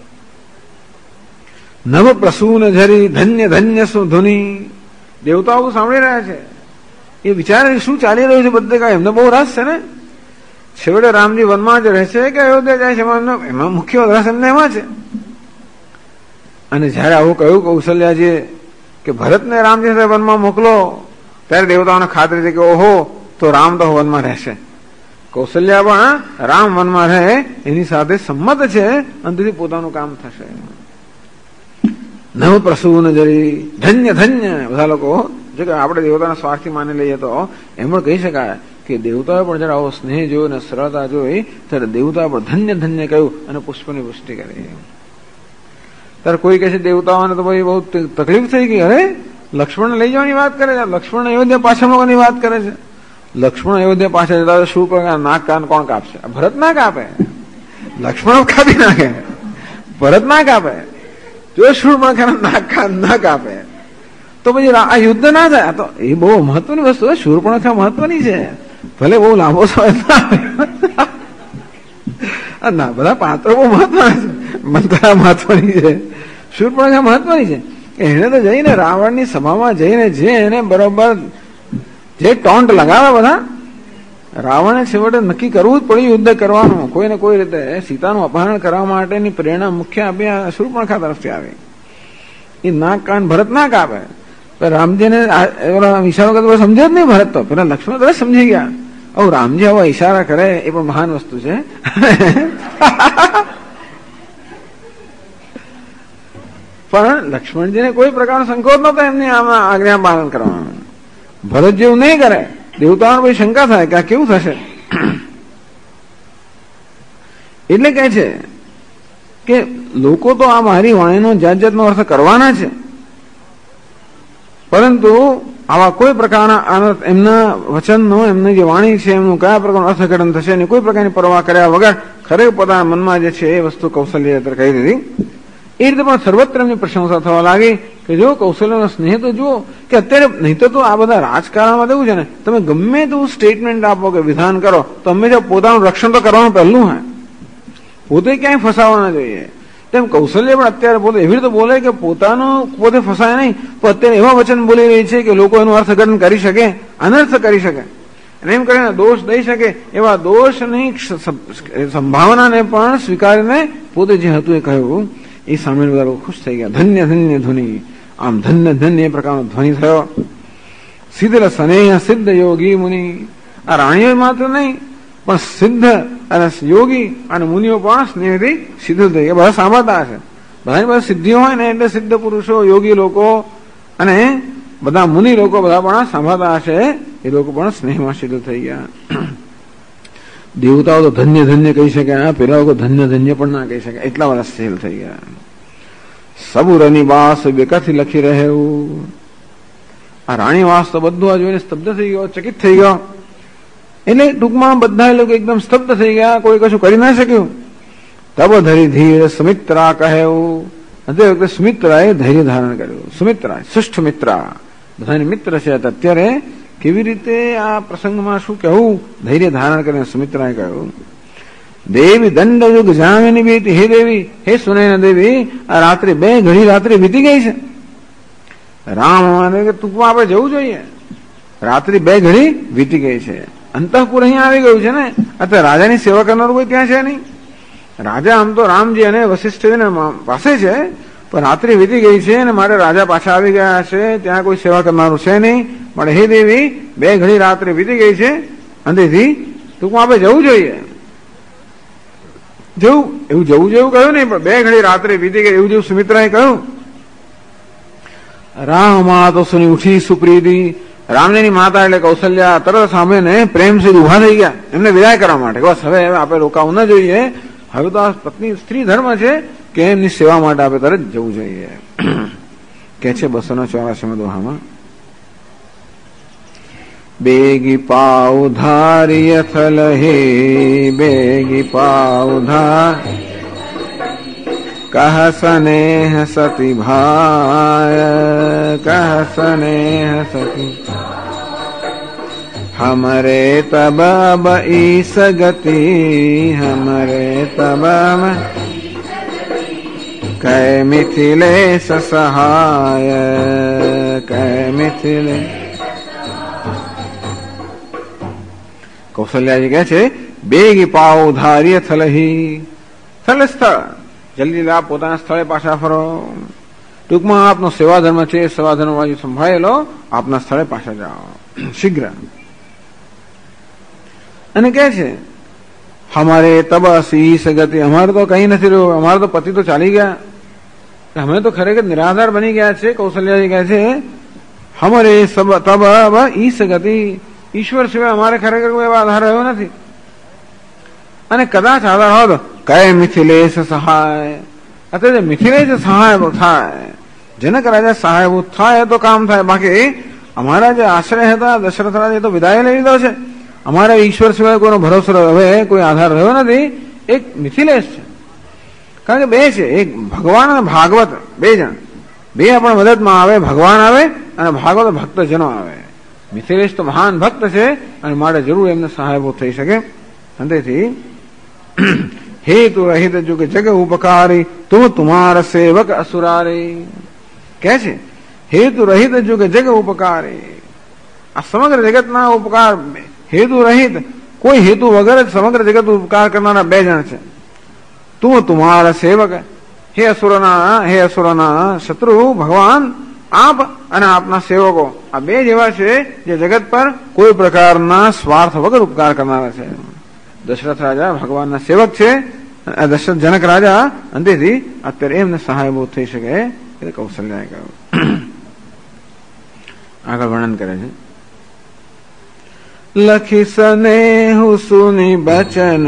નવ પ્રસૂન ઝરી ધન્ય ધન્ય સુધુની, દેવતાઓ સાંભળી રહ્યા છે, એ વિચારે શું ચાલી રહ્યું છે બધે કાંઈ એમને બહુ રસ છે ને. છેવટે રામજી વનમાં જ રહે છે કે અયોધ્યા જાય છે, એમાં મુખ્ય રસ એમને એમાં છે. અને જયારે આવું કહ્યું કૌશલ્યાજીએ કે ભરતને રામજી સાથે વનમાં મોકલો, ત્યારે દેવતાઓને ખાતરી છે કે ઓહો તો રામ તો વનમાં રહેશે. કૌશલ્યા પણ રામ વનમાં રહે એની સાથે સંમત છે, અને તેથી પોતાનું કામ થશે. નવ પ્રસૂન જરી ધન્ય ધન્ય, બધા લોકો જો કે આપણે દેવતાના સ્વાર્થી માની લઈએ તો એમ પણ કહી શકાય કે દેવતાએ પણ જયારે આવો સ્નેહ જોયો અને સરળતા જોઈ ત્યારે દેવતાએ પણ ધન્ય ધન્ય કહ્યું અને પુષ્પની વૃષ્ટિ કરી. ત્યારે કોઈ કહે છે દેવતાઓને તો ભાઈ બહુ તકલીફ થઈ ગઈ, અરે લક્ષ્મણને લઈ જવાની વાત કરે છે, લક્ષ્મણ અયોધ્યા પાછળ લોકોની વાત કરે છે. લક્ષ્મણ અયોધ્યા પાછળ જતા શું કરે, નાક કાન કોણ કાપશે? ભરત ના કાપે, લક્ષ્મણ કાપી નાખે, ભરત ના કાપે. જો શૂર્પણખા નાક કાન ના કાપે તો પછી આ યુદ્ધ ના થાય. તો એ બહુ મહત્વની વસ્તુ છે, શૂર્પણખા મહત્વની છે, ભલે બહુ લાંબો સમય ના, બધા પાત્રો બહુ મહત્વના છે, મંત્રા મહત્વની છે, શૂર્પણખા મહત્વની છે. એને તો જઈને રાવણની સભામાં જઈને જે એને બરોબર જે ટોન્ટ લગાવે બધા, રાવણે છેવટે નક્કી કરવું જ પડ્યું યુદ્ધ કરવાનું કોઈને કોઈ રીતે. સીતાનું અપહરણ કરવા માટેની પ્રેરણા મુખ્ય આપી શૂર્પણખા તરફથી આવી. એ નાક કાન ભરત ના કાપે. રામજીને ઈશારો કરતો સમજે જ નહીં ભરત, તો પેલા લક્ષ્મણ તરત સમજી ગયા. ઓ રામજી આવા ઈશારા કરે એ પણ મહાન વસ્તુ છે. પણ લક્ષ્મણજીને કોઈ પ્રકારનો સંકોચ નહોતો એમની આમાં આજ્ઞા પાલન કરવાનું. ભરત જેવું નહીં કરે, દેવતાઓને કોઈ શંકા થાય કે આ કેવું થશે. એટલે કહે છે કે લોકો તો આ મારી વાણીનો જાત જાતનો અર્થ કરવાના છે, પરંતુ આવા કોઈ પ્રકારના એમના વચનનો, એમની જે વાણી છે એમનું કયા પ્રકારનું અર્થઘટન થશે એની કોઈ પ્રકારની પરવા કર્યા વગર ખરેખર પોતાના મનમાં જે છે એ વસ્તુ કૌશલ્ય કહી દીધી. એ રીતે પણ સર્વત્ર એમની પ્રશંસા થવા લાગી કે જો કૌશલ્યનો સ્નેહ તો જુઓ, કે અત્યારે નહીં તો આ બધા રાજકારણમાં એવું છે ને, તમે ગમે તેવું સ્ટેટમેન્ટ આપો કે વિધાન કરો તો હંમેશા પોતાનું રક્ષણ તો કરવાનું પહેલું હોય, પોતે ક્યાંય ફસાવા ના જોઈએ. તેમ કૌશલ્ય પણ અત્યારે પોતે એવી રીતે બોલે કે પોતાનું પોતે ફસાય નહીં, તો અત્યારે એવા વચન બોલી રહી છે કે લોકો એનું અર્થઘટન કરી શકે, અનર્થ કરી શકે, અને એમ કરીને દોષ દઈ શકે. એવા દોષની સંભાવનાને પણ સ્વીકારીને પોતે જે હતું એ કહ્યું. એ સામે બધા લોકો ખુશ થઈ ગયા. ધન્ય ધન્ય ધ્વનિ, આમ ધન્ય ધન્ય એ પ્રકારનો ધ્વનિ થયો. સિદ્ધ સ્નેહ સિદ્ધ યોગી મુનિ, આ રાણીઓ માત્ર નહીં પણ સિદ્ધ અને યોગી અને મુનિઓ પણ સ્નેહથી સિદ્ધ થઈ ગયા. બધા સાંભળતા હશે, બધાની પાસે સિદ્ધિઓ હોય ને એટલે સિદ્ધ પુરુષો, યોગી લોકો અને બધા મુનિ લોકો બધા પણ સાંભળતા હશે, એ લોકો પણ સ્નેહમાં સિદ્ધ થઈ ગયા. દેવતાઓ તો ધન્ય ધન્ય કહી શકે, પેલા લોકો ધન્ય ધન્ય પણ ના કહી શકે, એટલા બધા સ્થિર થઈ ગયા. સબુરની વાસ બેકાથી લખી રહ્યું. આ રાણી વાસ તો બધું આ જોઈને સ્તબ્ધ થઈ ગયો, ચકિત થઈ ગયો. એટલે ટૂંકમાં બધા લોકો એકદમ સ્તબ્ધ થઈ ગયા, કોઈ કશું કરી ના શક્યું. તબ ધરી ધીર સુમિત્રા કહેવું. તે વખતે સુમિત્રાએ ધૈર્ય ધારણ કર્યું. સુમિત્રા શ્રેષ્ઠ મિત્રા, બધાની મિત્ર છે. અત્યારે કેવી રીતે આ પ્રસંગમાં શું કહેવું, ધૈર્ય ધારણ કરીને સુમિત્રાએ કહ્યું. દેવી દંડ યુગ જામિની બીતી. હે દેવી, હે સુનયના દેવી, આ રાત્રે 2 ઘડી રાત્રે વીતી ગઈ છે. રામ ટૂંકમાં આપણે જવું જોઈએ. રાત્રિ 2 ઘડી વીતી ગઈ છે. અંતઃપુર અહીંયા આવી ગયું છે ને, અત્યારે રાજાની સેવા કરનારું કોઈ ત્યાં છે નહીં. રાજા આમ તો રામજી અને વશિષ્ઠજીને પાસે છે, પણ રાત્રિ વીતી ગઈ છે અને મારે રાજા પાછા આવી ગયા છે, ત્યાં કોઈ સેવા કરનારું છે નહીં. પણ હે દેવી, 2 ઘડી રાત્રે વીતી ગઈ છે, અંતેથી ટૂંકમાં આપણે જવું જોઈએ. એવું જવું જેવું કહ્યું નહીં, પણ 2 ઘડી રાત્રે વીતી ગઈ એવું જેવું સુમિત્રાએ કહ્યું. રામા તો સુની ઉઠી સુપ્રીતિ. રામજીની માતા એટલે કૌશલ્યા તરત સાંભળીને પ્રેમ થી ઉભા થઈ ગયા એમને વિદાય કરવા માટે. બસ હવે આપણે રોકાવું ન જોઈએ, હવે તો આ પત્ની સ્ત્રી ધર્મ છે કે એમની સેવા માટે આપણે તરત જવું જોઈએ. કે છે 284 દોહામાં, બેગી પાવ ધારિય થલ હે બેગી પાવ ધાર કહ સ્નેહ સતી ભાય કહ સ્નેહ સતી હમરે તબ ઈસ ગતિ હમરે તબ कै मिथिलेश सहाय कै मिथिले. કૌશલ્યાજી કહે છે બેગી પાવ ધાર્ય થલહી. થલ સ્થળ, જલ્દી આપ પોતાના સ્થળે પાછા ફરો. ટૂંકમાં આપનો સેવા ધર્મ છે, સેવા ધર્મ બાજુ સંભાળેલો, આપના સ્થળે પાછા જાઓ શીઘ્ર. અને કહે છે હમારે તબ સીસ ગતિ, અમારે તો કઈ નથી રહ્યું, અમારે તો પતિ તો ચાલી ગયા, અમે તો ખરેખર નિરાધાર બની ગયા છે. કૌશલ્યાજી કહે છે હમારે તબ ઈસ ગતિ, ઈશ્વર સિવાય અમારે ખરેખર કોઈ એવો આધાર રહ્યો નથી. અને કદાચ આધાર હોત કય મિથિલેશ સહાય, અત્યારે મિથિલેશ સહાયભૂત થાય, જનક રાજા સહાયભૂત થાય તો કામ થાય. બાકી અમારા જે આશ્રય હતા દશરથ રાજા એ તો વિદાય લઈ લીધો છે. અમારે ઈશ્વર સિવાય કોઈનો ભરોસો હવે કોઈ આધાર રહ્યો નથી. એક મિથિલેશ છે, કારણ કે બે છે, એક ભગવાન અને ભાગવત, બે જણ, બે આપણા મદદમાં આવે. ભગવાન આવે અને ભાગવત ભક્તજનો આવે. મિથિલેશ તો મહાન ભક્ત છે અને માટે જરૂર એમને સહાયભૂત થઈ શકે. અંતેથી હેતુ રહિત જુગ જગ ઉપકારી તું તુમાર સેવક અસુરારી કે છે. હેતુ રહિત જુગ જગ ઉપકારી, આ સમગ્ર જગતના ઉપકાર હેતુ રહિત, કોઈ હેતુ વગર જ સમગ્ર જગત ઉપકાર કરનારા બે જણ છે. તું તુમારા સેવક, હે અસુરોના શત્રુ ભગવાન આપ અને આપના સેવકો, આ બે જેવા છે જે જગત પર કોઈ પ્રકારના સ્વાર્થ વગર ઉપકાર કરનારા છે. દશરથ રાજા ભગવાનના સેવક છે, દશરથ જનક રાજા, અંતેથી અત્યારે એમને સહાયભૂત થઈ શકે એટલે કૌશલ્યાએ કહ્યું. આગળ વર્ણન કરે છે. લખી સ્નેહુ સુની બચન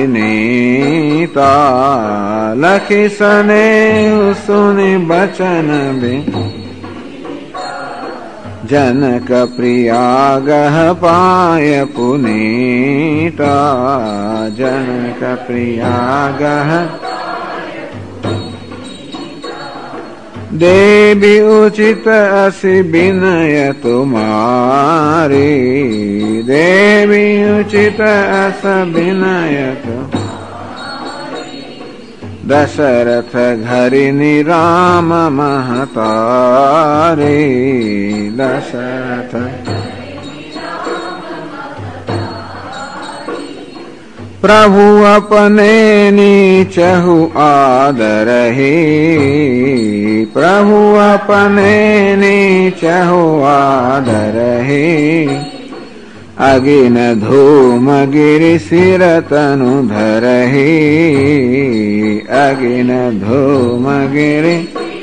બિનીતા, લખી સ્નેહુ સુની બચન જનક પ્રિયા ગહ પાય પુનીતા, જનક પ્રિયા ગહ દેવી ઉચિત અસि વિનય તુમારી, દેવી ઉચિત અસ વિનય દશરથ ઘરિની રામ મહતારી, દશરથ प्रभु अपने नीचहु आदर ही, प्रभु अपने नीचहु आदर ही, अगिन धूम गिरि सिर तनु धर ही, अगिन धूम गिरि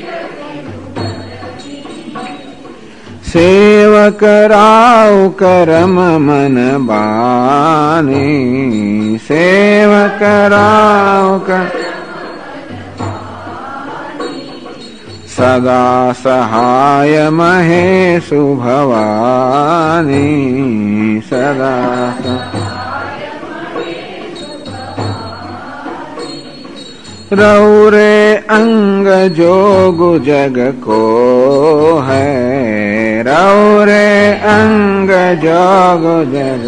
सेवक राव करम मन बानी, सेवक राव सदा सहाय महेशु भवानी, सदा रौरे अंग जोगु जग को है, रौरे अंग जोगु जग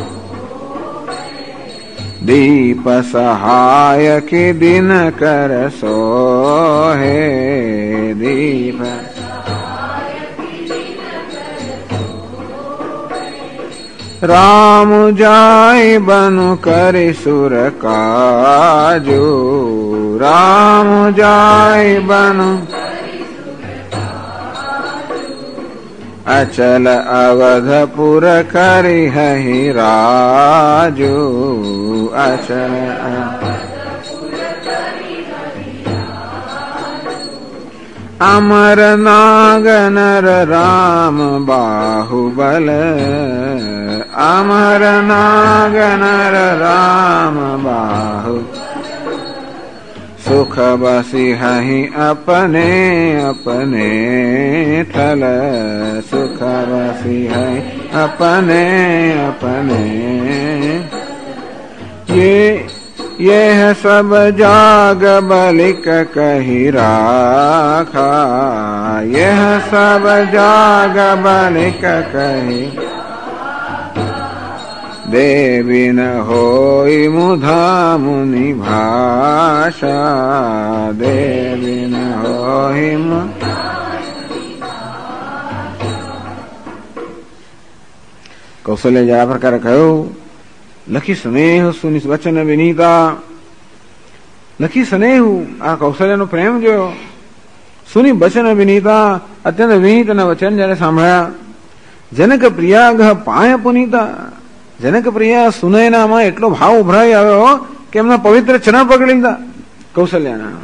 दीप सहाय की दिन कर सो है, दीप राम जाय बनु करि सुर काजू, राम जाय बनु अचल अवधपुर करि हहि राजू, अचल अमर नाग नर राम बाहुबल, अमर नाग नर राम बाहु सुख बसी हहि अपने अपने थल, सुख बसी हहि अपने अपने। यह सब जाग बलिक कही राखा, यह सब जाग बलिक कही देवी न होई मुधा मुनि भाषा, देवी न होई કૌશલ્ય આ પ્રકારે કહ્યું. લખી સ્નેહ સુનિ વચન વિનીતા, લખી સ્નેહ આ કૌશલ્યનો પ્રેમ જોયો. સુનિ વચન વિનીતા અત્યંત વિનીત અને વચન જયારે સાંભળ્યા. જનક પ્રિયાગહ પાય પુનીતા, જનક પ્રિયા સુનયનામાં એટલો ભાવ ઉભરાઈ આવ્યો કે એમના પવિત્ર ચરણ પકડી લીધા કૌશલ્યાના.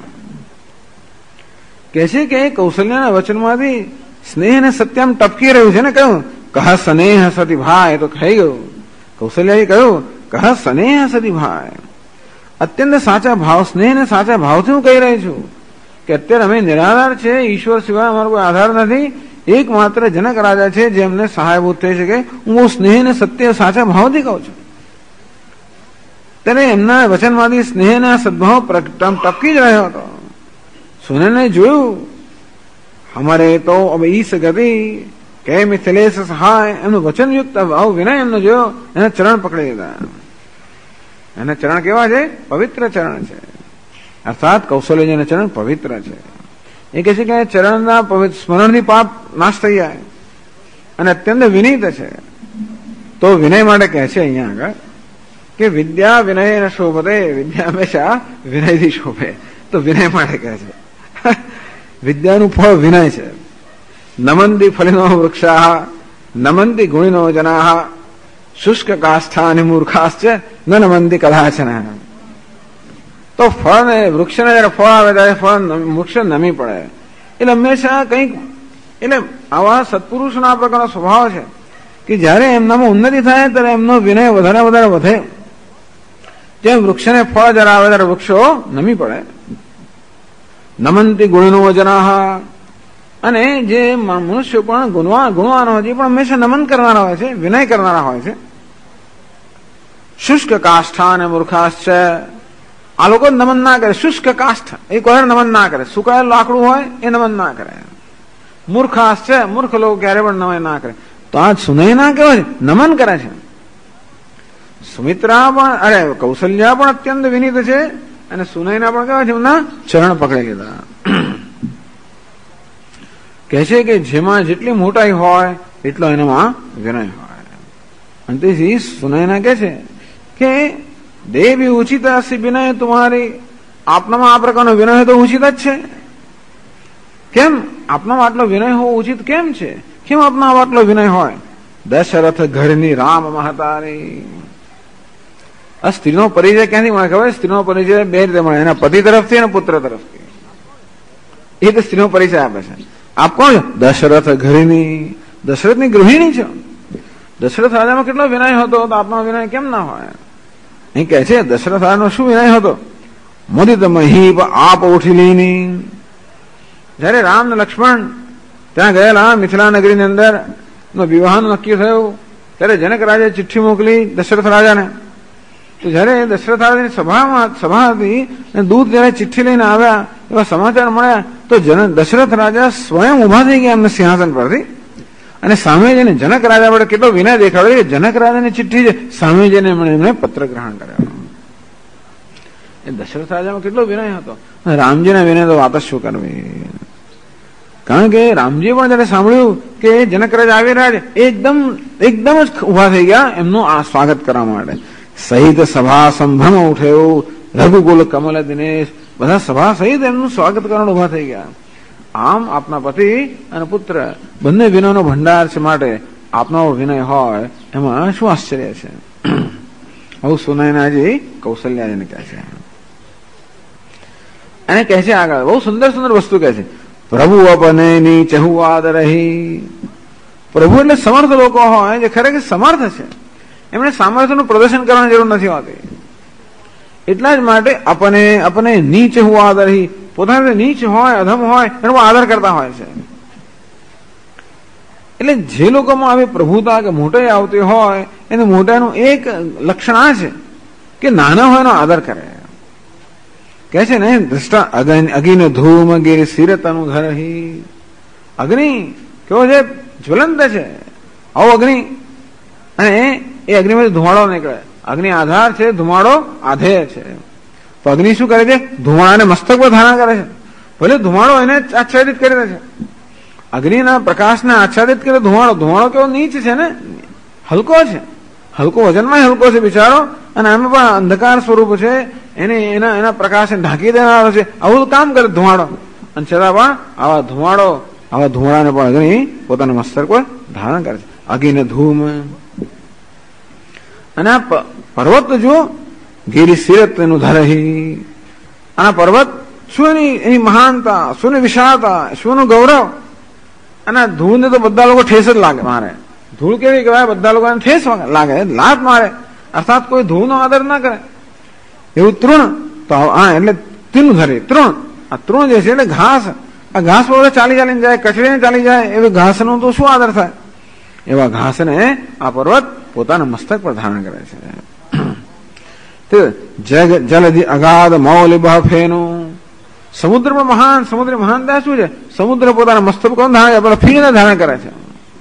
કે છે કે કૌશલ્યાના વચનમાંથી સ્નેહ અને સત્યમ ટપકી રહ્યું છે ને. કહ્યું કહ સ્નેહ સતી ભાઈ, તો થઈ ગયું. કૌશલ્યાએ કહ્યું કહ સ્નેહ સતી ભાઈ, અત્યંત સાચા ભાવ, સ્નેહ ને સાચા ભાવથી હું કહી રહી છું. કે અત્યારે અમે નિરાધાર છે, ઈશ્વર સિવાય અમારો કોઈ આધાર નથી, એકમાત્ર જનક રાજા છે જે અમને સહાયભૂત થઈ શકે. હું બહુ સ્નેહ ને સત્ય સાચા ભાવથી કહું છું. ત્યારે એમના વચનમાંથી સ્નેહ ના સદભાવ ટપકી જ રહ્યો હતો. સુનેને જોયું, અમારે તો હવે ઈસ ગતિ કે મિથિલેશ સહાય, એમનું વચનયુક્ત ભાવ વિનય એમનો જોયો, એના ચરણ પકડી લીધા. એના ચરણ કેવા છે? પવિત્ર ચરણ છે. અર્થાત કૌશલ્યજીના ચરણ પવિત્ર છે. એ કહે છે કે ચરણના સ્મરણથી પાપ નાશ થઈ જાય અને અત્યંત વિનીત છે. તો વિનય માટે કહે છે અહીંયા આગળ કે વિદ્યા વિનય શોભતે, વિદ્યા હંમેશા વિનયથી શોભે. તો વિનય માટે કહે છે. વિદ્યાનું ફળ વિનય છે. નમંતી ફલિનો વૃક્ષા નમંતી ગુણિનો જના શુષ્ક કાષ્ઠા મૂર્ખાશ્ચ ન નમંતી કદાચન. તો ફળ ને વૃક્ષને જયારે ફળ આવે ત્યારે ફળ વૃક્ષ નમી પડે. એટલે હંમેશા કંઈક, એટલે આવા સત્પુરુષના આ પ્રકારનો સ્વભાવ છે કે જયારે એમનામાં ઉન્નતિ થાય ત્યારે એમનો વિનય વધારે વધારે વધે. જેમ વૃક્ષને ફળ જરા આવે ત્યારે વૃક્ષો નમી પડે. નમંતી ગુણનો જના, અને જે મનુષ્યો પણ ગુણવાન હોય છે પણ હંમેશા નમન કરનારા હોય છે, વિનય કરનારા હોય છે. શુષ્ક કાષ્ઠા અને મૂર્ખાશ્ચ, આ લોકો નમન ના કરે. શુષ્ક કાષ્ઠ એ કોઈ નમન ના કરે. સુકાયેલું લાકડું હોય એ નમન ના કરે. મૂર્ખાશ્ચ, મૂર્ખ લોકો ક્યારે પણ નમન ના કરે. તો આ સુનય ના કેવો છે? નમન કરે છે. સુમિત્રા પણ, કૌશલ્યા પણ અત્યંત વિનીત છે અને સુનયના પણ કેવા છે? એમના ચરણ પકડી લીધા. કહે છે કે જેમાં જેટલી મોટાઈ હોય એટલો એનામાં વિનય હોય. અને તેથી સુનયના કહે છે કે દેવી ઉચિત હશે વિનય તમારી, આપનામાં આ પ્રકારનો વિનય તો ઉચિત જ છે. કેમ આપનામાં આટલો વિનય હોવો ઉચિત કેમ છે? કેમ આપના આટલો વિનય હોય? દશરથ ઘરની રામ મહતારી. આ સ્ત્રીનો પરિચય ક્યાંથી મળે ખબર? સ્ત્રીનો પરિચય બે રીતે મળે, એના પતિ તરફથી અને પુત્ર તરફથી. એ તો સ્ત્રીનો પરિચય આપે છે. આપ કોણ છો? દશરથ ઘરની, દશરથની ગૃહિણી છો. દશરથ રાજામાં કેટલો વિનય હતો, તો આપનો વિનય કેમ ના હોય? અહીં કહે છે દશરથ રાજાનો શું વિનય હતો? મુદિત મહીપ આપ ઉઠી લીની. જયારે રામ ને લક્ષ્મણ ત્યાં ગયેલા મિથિલા નગરીની અંદર વિવાહનું નક્કી થયું ત્યારે જનક રાજાએ ચિઠ્ઠી મોકલી દશરથ રાજાને. તો જયારે દશરથ રાજાની સભા હતી અને દૂત જયારે ચિઠ્ઠી લઈને આવ્યા, એવા સમાચાર મળ્યા, તો દશરથ રાજા સ્વયં ઉભા થઈ ગયા એમને સિંહાસન પરથી અને સામે જઈને જનક રાજા વડે કેટલો વિનય દેખાડ્યો કે જનક રાજાની ચિઠ્ઠી છે, સામે જઈને એમણે પત્ર ગ્રહણ કર્યો. એ દશરથ રાજામાં કેટલો વિનય હતો. રામજીના વિનય તો વાત જ શું કરવી. કારણ કે રામજી પણ જયારે સાંભળ્યું કે જનક રાજા આવી રહ્યા છે, એકદમ જ ઉભા થઈ ગયા એમનું આ સ્વાગત કરવા માટે. સહિત સભા સંભ્રમ ઉઠ્યો રઘુકુલ કમલ દિનેશ, બધા સભા સહિત એમનું સ્વાગત કરવાનું ઉભા થઈ ગયા. આમ આપના પતિ અને પુત્ર બંને વિનયનો ભંડાર છે, માટે આપનો વિનય હોય એમાં શું આશ્ચર્ય છે. આવું સુનયનાજી કૌશલ્યાજીને કહે છે. એને કહે છે આગળ બહુ સુંદર સુંદર વસ્તુ કહે છે. પ્રભુ અપને ની ચહુવાદ રહી. પ્રભુ એટલે સમર્થ લોકો હોય જે ખરેખર સમર્થ છે, એમણે સામર્થ્યનું પ્રદર્શન કરવાની જરૂર નથી હોતી. એટલા જ માટે અપને નીચ હુઆદ રહી, પોતાને નીચ હોય અધમ હોય એનો આદર કરતા હોય છે. એટલે જે લોકોમાં આવી પ્રભુતા કે મોટાઈ આવતી હોય એને મોટાનું એક લક્ષણ આ છે કે નાના હોય એનો આદર કરે. કહે છે ને દ્રષ્ટા અગ્નિ ધૂમ ગીર શિરતનું ધરહી. અગ્નિ કેવો છે? જ્વલંત છે. આવો અગ્નિ, અને એ અગ્નિમાંથી ધુમાડો નીકળે. અગ્નિ આધાર છે, ધુમાડો આધેય છે. તો અગ્નિ શું કરે છે? ધુમાડાને મસ્તક પર ધારણ કરે છે. ભલે ધુમાડો એને આચ્છાદિત કરી દે છે. અગ્નિના પ્રકાશને આચ્છાદિત કરે ધુમાડો કેવો નીચ છે ને, હલકો છે, હલકો વજનમાં હલકો છે બિચારો, અને આમાં પણ અંધકાર સ્વરૂપ છે, એને એના પ્રકાશને ઢાંકી દેનારો છે. આવું કામ કરે ધુમાડો, અને છતાં પણ આવા ધુમાડાને પણ અગ્નિ પોતાના મસ્તક પર ધારણ કરે છે. અગ્નિ ધૂમ. અને આ પર્વત જુઓ, ગીરી સિરત એનું ધરહી. આ પર્વત શું એની મહાનતા, શું વિશાળતા, શું ગૌરવ. અને ધૂળને તો બધા લોકો ઠેસ જ લાગે મારે. ધૂળ કેવી કહેવાય? બધા લોકોને ઠેસ લાગે, લાત મારે. અર્થાત કોઈ ધૂળનો આદર ના કરે. એવું તૃણ, તો હા એટલે તીનું ધરે તૃણ. આ તૃણ જે છે એટલે ઘાસ, આ ઘાસ પર ચાલી ચાલીને જાય, કચડીને ચાલી જાય, એવી ઘાસનો તો શું આદર થાય? એવા ઘાસને આ પર્વત પોતાના મસ્તક પર ધારણ કરે છે. જલધિ અગાધ મૌલિ બહફેનું, સમુદ્રમાં મહાન, સમુદ્ર મહાનતા શું છે? સમુદ્ર પોતાના મસ્તક પર ધારણ કરે, ફીણને ધારણ કરે છે.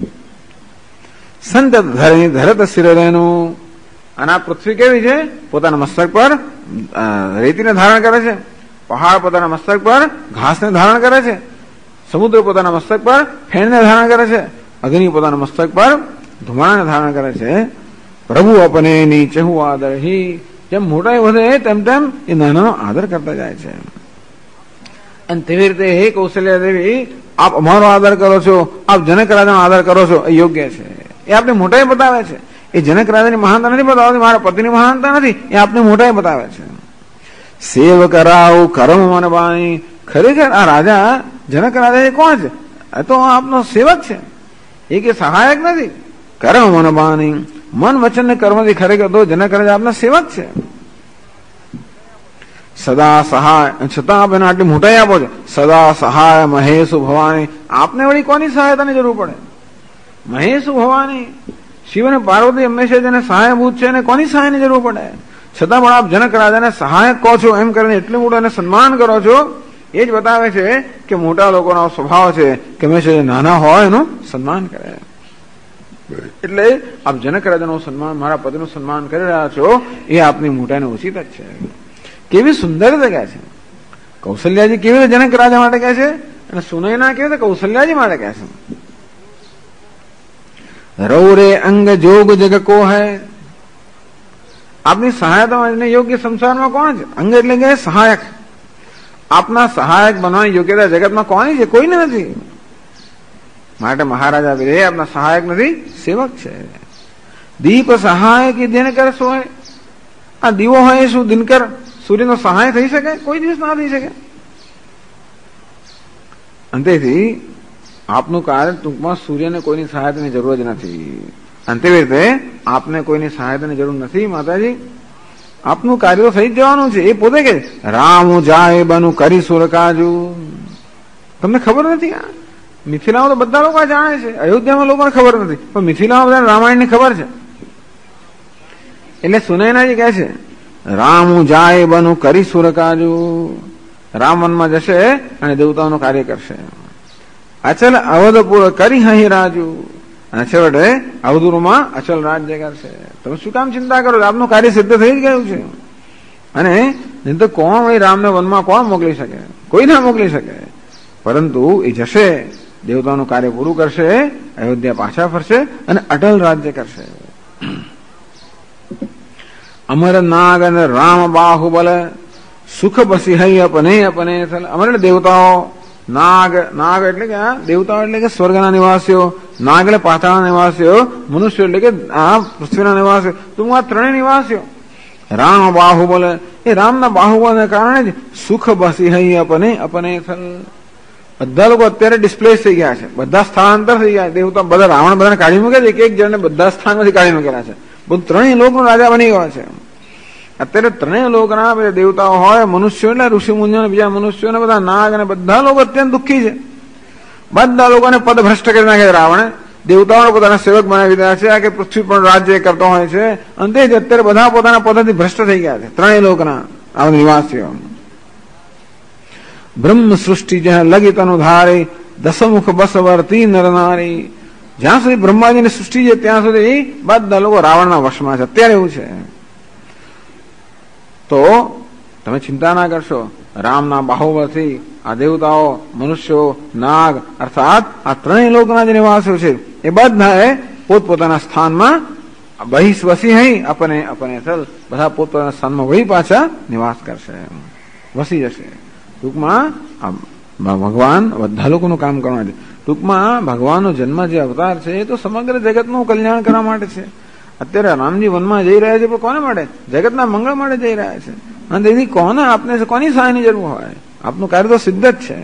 સંત ધરણી ધરત શિરરેનું, અને આ પૃથ્વી કેવી છે? પોતાના મસ્તક પર રેતીને ધારણ કરે છે, પહાડ પોતાના મસ્તક પર ઘાસને ધારણ કરે છે, સમુદ્ર પોતાના મસ્તક પર ફેણને ધારણ કરે છે, અગ્નિ પોતાના મસ્તક પર ધુમાડાને ધારણ કરે છે. પ્રભુ અપને નીચે હું આદર હી, જેમ મોટાઈ વધે તેમ તેમ એ નાનાનો આદર કરતા જાય છે. અને તેવી રીતે હે કૌશલ્યા દેવી, આપ અમારો આદર કરો છો, આપ જનક રાજાનો આદર કરો છો, એ યોગ્ય છે. એ આપની મોટાઈ બતાવે છે. એ જનક રાજાની મહાનતા નથી બતાવતી, મારા પતિની મહાનતા નથી, એ આપની મોટાઈ બતાવે છે. સેવ કરાવ કરમ મન બાણી, ખરેખર આ રાજા જનક રાજા એ કોણ છે? એ તો આપનો સેવક છે, એ કે સહાયક નથી. કર્મ મન બાણી, મન વચન ને કર્મથી ખરેખર તો જનક રાજા આપના સેવક છે. સદા સહાય, છતાં આપ એને આટલી મોટાઈ આપો છો. સદા સહાય મહેશુ ભવાની, આપને વળી કોની સહાયતાની જરૂર પડે? મહેશુ ભવાની, શિવ અને પાર્વતી હંમેશા જેને સહાયભૂત છે એને કોની સહાયની જરૂર પડે? છતાં પણ આપ જનક રાજાને સહાયક કહો છો, એમ કરીને એટલું મોટું એને સન્માન કરો છો. એ જ બતાવે છે કે મોટા લોકોનો સ્વભાવ છે કે હંમેશા નાના હોય એનું સન્માન કરે. એટલે આપ જનક રાજાનું સન્માન, મારા પતિનું સન્માન કરી રહ્યા છો, એ આપની મોટાઈને ઉચિત જ છે. કેવી સુંદર રીતે કહે છે. કૌશલ્યાજી કેવી રીતે જનક રાજા માટે કહે છે, અને સુનયના કેવી રીતે કૌશલ્યાજી માટે કહે છે. રૌરે અંગ જોગ જગ કો હૈ, આપની સહાયતા યોગ્ય સંસારમાં કોણ છે? અંગ એટલે કે સહાયક. આપના સહાયક બનવાની યોગ્યતા જગતમાં કોની છે? કોઈને નથી. માટે મહારાજા વિરે આપના સહાયક નથી, સેવક છે. દીપ સહાયક એ દિનકર શું હોય? આ દીવો હોય શું દિનકર? સૂર્યનો સહાય થઈ શકે? કોઈ દિવસ ના થઈ શકે. અંતેથી આપનું કાર્ય ટૂંકમાં સૂર્યને કોઈની સહાયતાની જરૂર જ નથી. અંતે રીતે આપને કોઈની સહાયતાની જરૂર નથી. માતાજી આપનું કાર્ય તો થઈ જ જવાનું છે. એ પોતે કે રામ જાય બનું કરી સુરકાજુ. તમને ખબર નથી? આ મિથિલામાં તો બધા લોકો જાણે છે, અયોધ્યામાં લોકોને ખબર નથી, પણ મિથિલામાં બધા રામાયણની ખબર છે. એટલે સુનયનાજી કહે છે રામ જાય બનું કરી સુરકાજુ, રામ વનમાં જશે અને દેવતાઓનું કાર્ય કરશે. અચલ અવધપુર કરી હહી રાજુ, અને છેવટે અવધુરમાં અચલ રાજ્ય કરશે. તમે શું કામ ચિંતા કરો? આપનું કાર્ય સિદ્ધ થઈ જ ગયું છે. અને નહીં તો કોણ એ રામને વનમાં કોણ મોકલી શકે? કોઈ ના મોકલી શકે. પરંતુ એ જશે, દેવતાનું કાર્ય પૂરું કરશે, અયોધ્યા પાછા ફરશે અને અટલ રાજ્ય કરશે. અમર નાગ અને રામ બાહુબલ સુખ બસી હઈ અપને અપને. અમર એટલે દેવતાઓ, નાગ, નાગ એટલે કે દેવતાઓ એટલે કે સ્વર્ગના નિવાસીઓ, નાગ એટલે પાતાળના નિવાસીઓ, મનુષ્યો એટલે કે આ પૃથ્વીના નિવાસીઓ, તો આ ત્રણેય નિવાસીઓ. રામ બાહુબલ, એ રામના બાહુબલને કારણે જ સુખ બસી હઈ અપને અપને. બધા લોકો અત્યારે ડિસ્પ્લેસ થઈ ગયા છે, બધા સ્થળાંતર થઈ ગયા. દેવતા બધા રાવણ બધાને કાઢી મૂકે છે, એક એક જણને બધા સ્થાનમાંથી કાઢી મૂકેલા છે. બધું ત્રણેય લોકનો રાજા બની ગયો છે. અત્યારે ત્રણેય લોકના દેવતાઓ હોય, મનુષ્યો એટલે ઋષિ મુનિઓ, બીજા મનુષ્યો, બધા નાગ અને બધા લોકો અત્યંત દુઃખી છે. બધા લોકોને પદ ભ્રષ્ટ કરી નાખે રાવણે. દેવતાઓને પોતાના સેવક બનાવી દીધા છે, આ કે પૃથ્વી પર રાજ્ય કરતો હોય છે. અંતે જ અત્યારે બધા પોતાના પદથી ભ્રષ્ટ થઈ ગયા છે, ત્રણેય લોકના આ નિવાસીઓ. બ્રહ્મ સૃષ્ટિ જ્યાં લગી તનુ ધારી, દસમુખ બસવર્તી નરનારી. જ્યાં સુધી બ્રહ્માજીની સૃષ્ટિ છે ત્યાં સુધી બધા લોકો રાવણના વશમાં છે. અત્યારે એવું છે. તો તમે ચિંતા ના કરશો. રામના બાહુબળથી આ દેવતાઓ, મનુષ્યો, નાગ અર્થાત આ ત્રણેય લોકના જે નિવાસીઓ છે એ બધા પોતપોતાના સ્થાનમાં બહિસ્વસી હઈ અપને અપને ચલ, બધા પોતપોતાના સ્થાનમાં વળી પાછા નિવાસ કરશે, વસી જશે. ટૂંકમાં ભગવાન બધા લોકોનું કામ કરવા માટે. ટૂંકમાં ભગવાનનો જન્મ જે અવતાર છે એ તો સમગ્ર જગતનું કલ્યાણ કરવા માટે છે. અત્યારે રામજી વનમાં જઈ રહ્યા છે પણ કોને માટે? જગતના મંગળ માટે જઈ રહ્યા છે. અને તેથી કોને આપને કોની સહાયની જરૂર હોય? આપનું કાર્ય તો સિદ્ધ જ છે.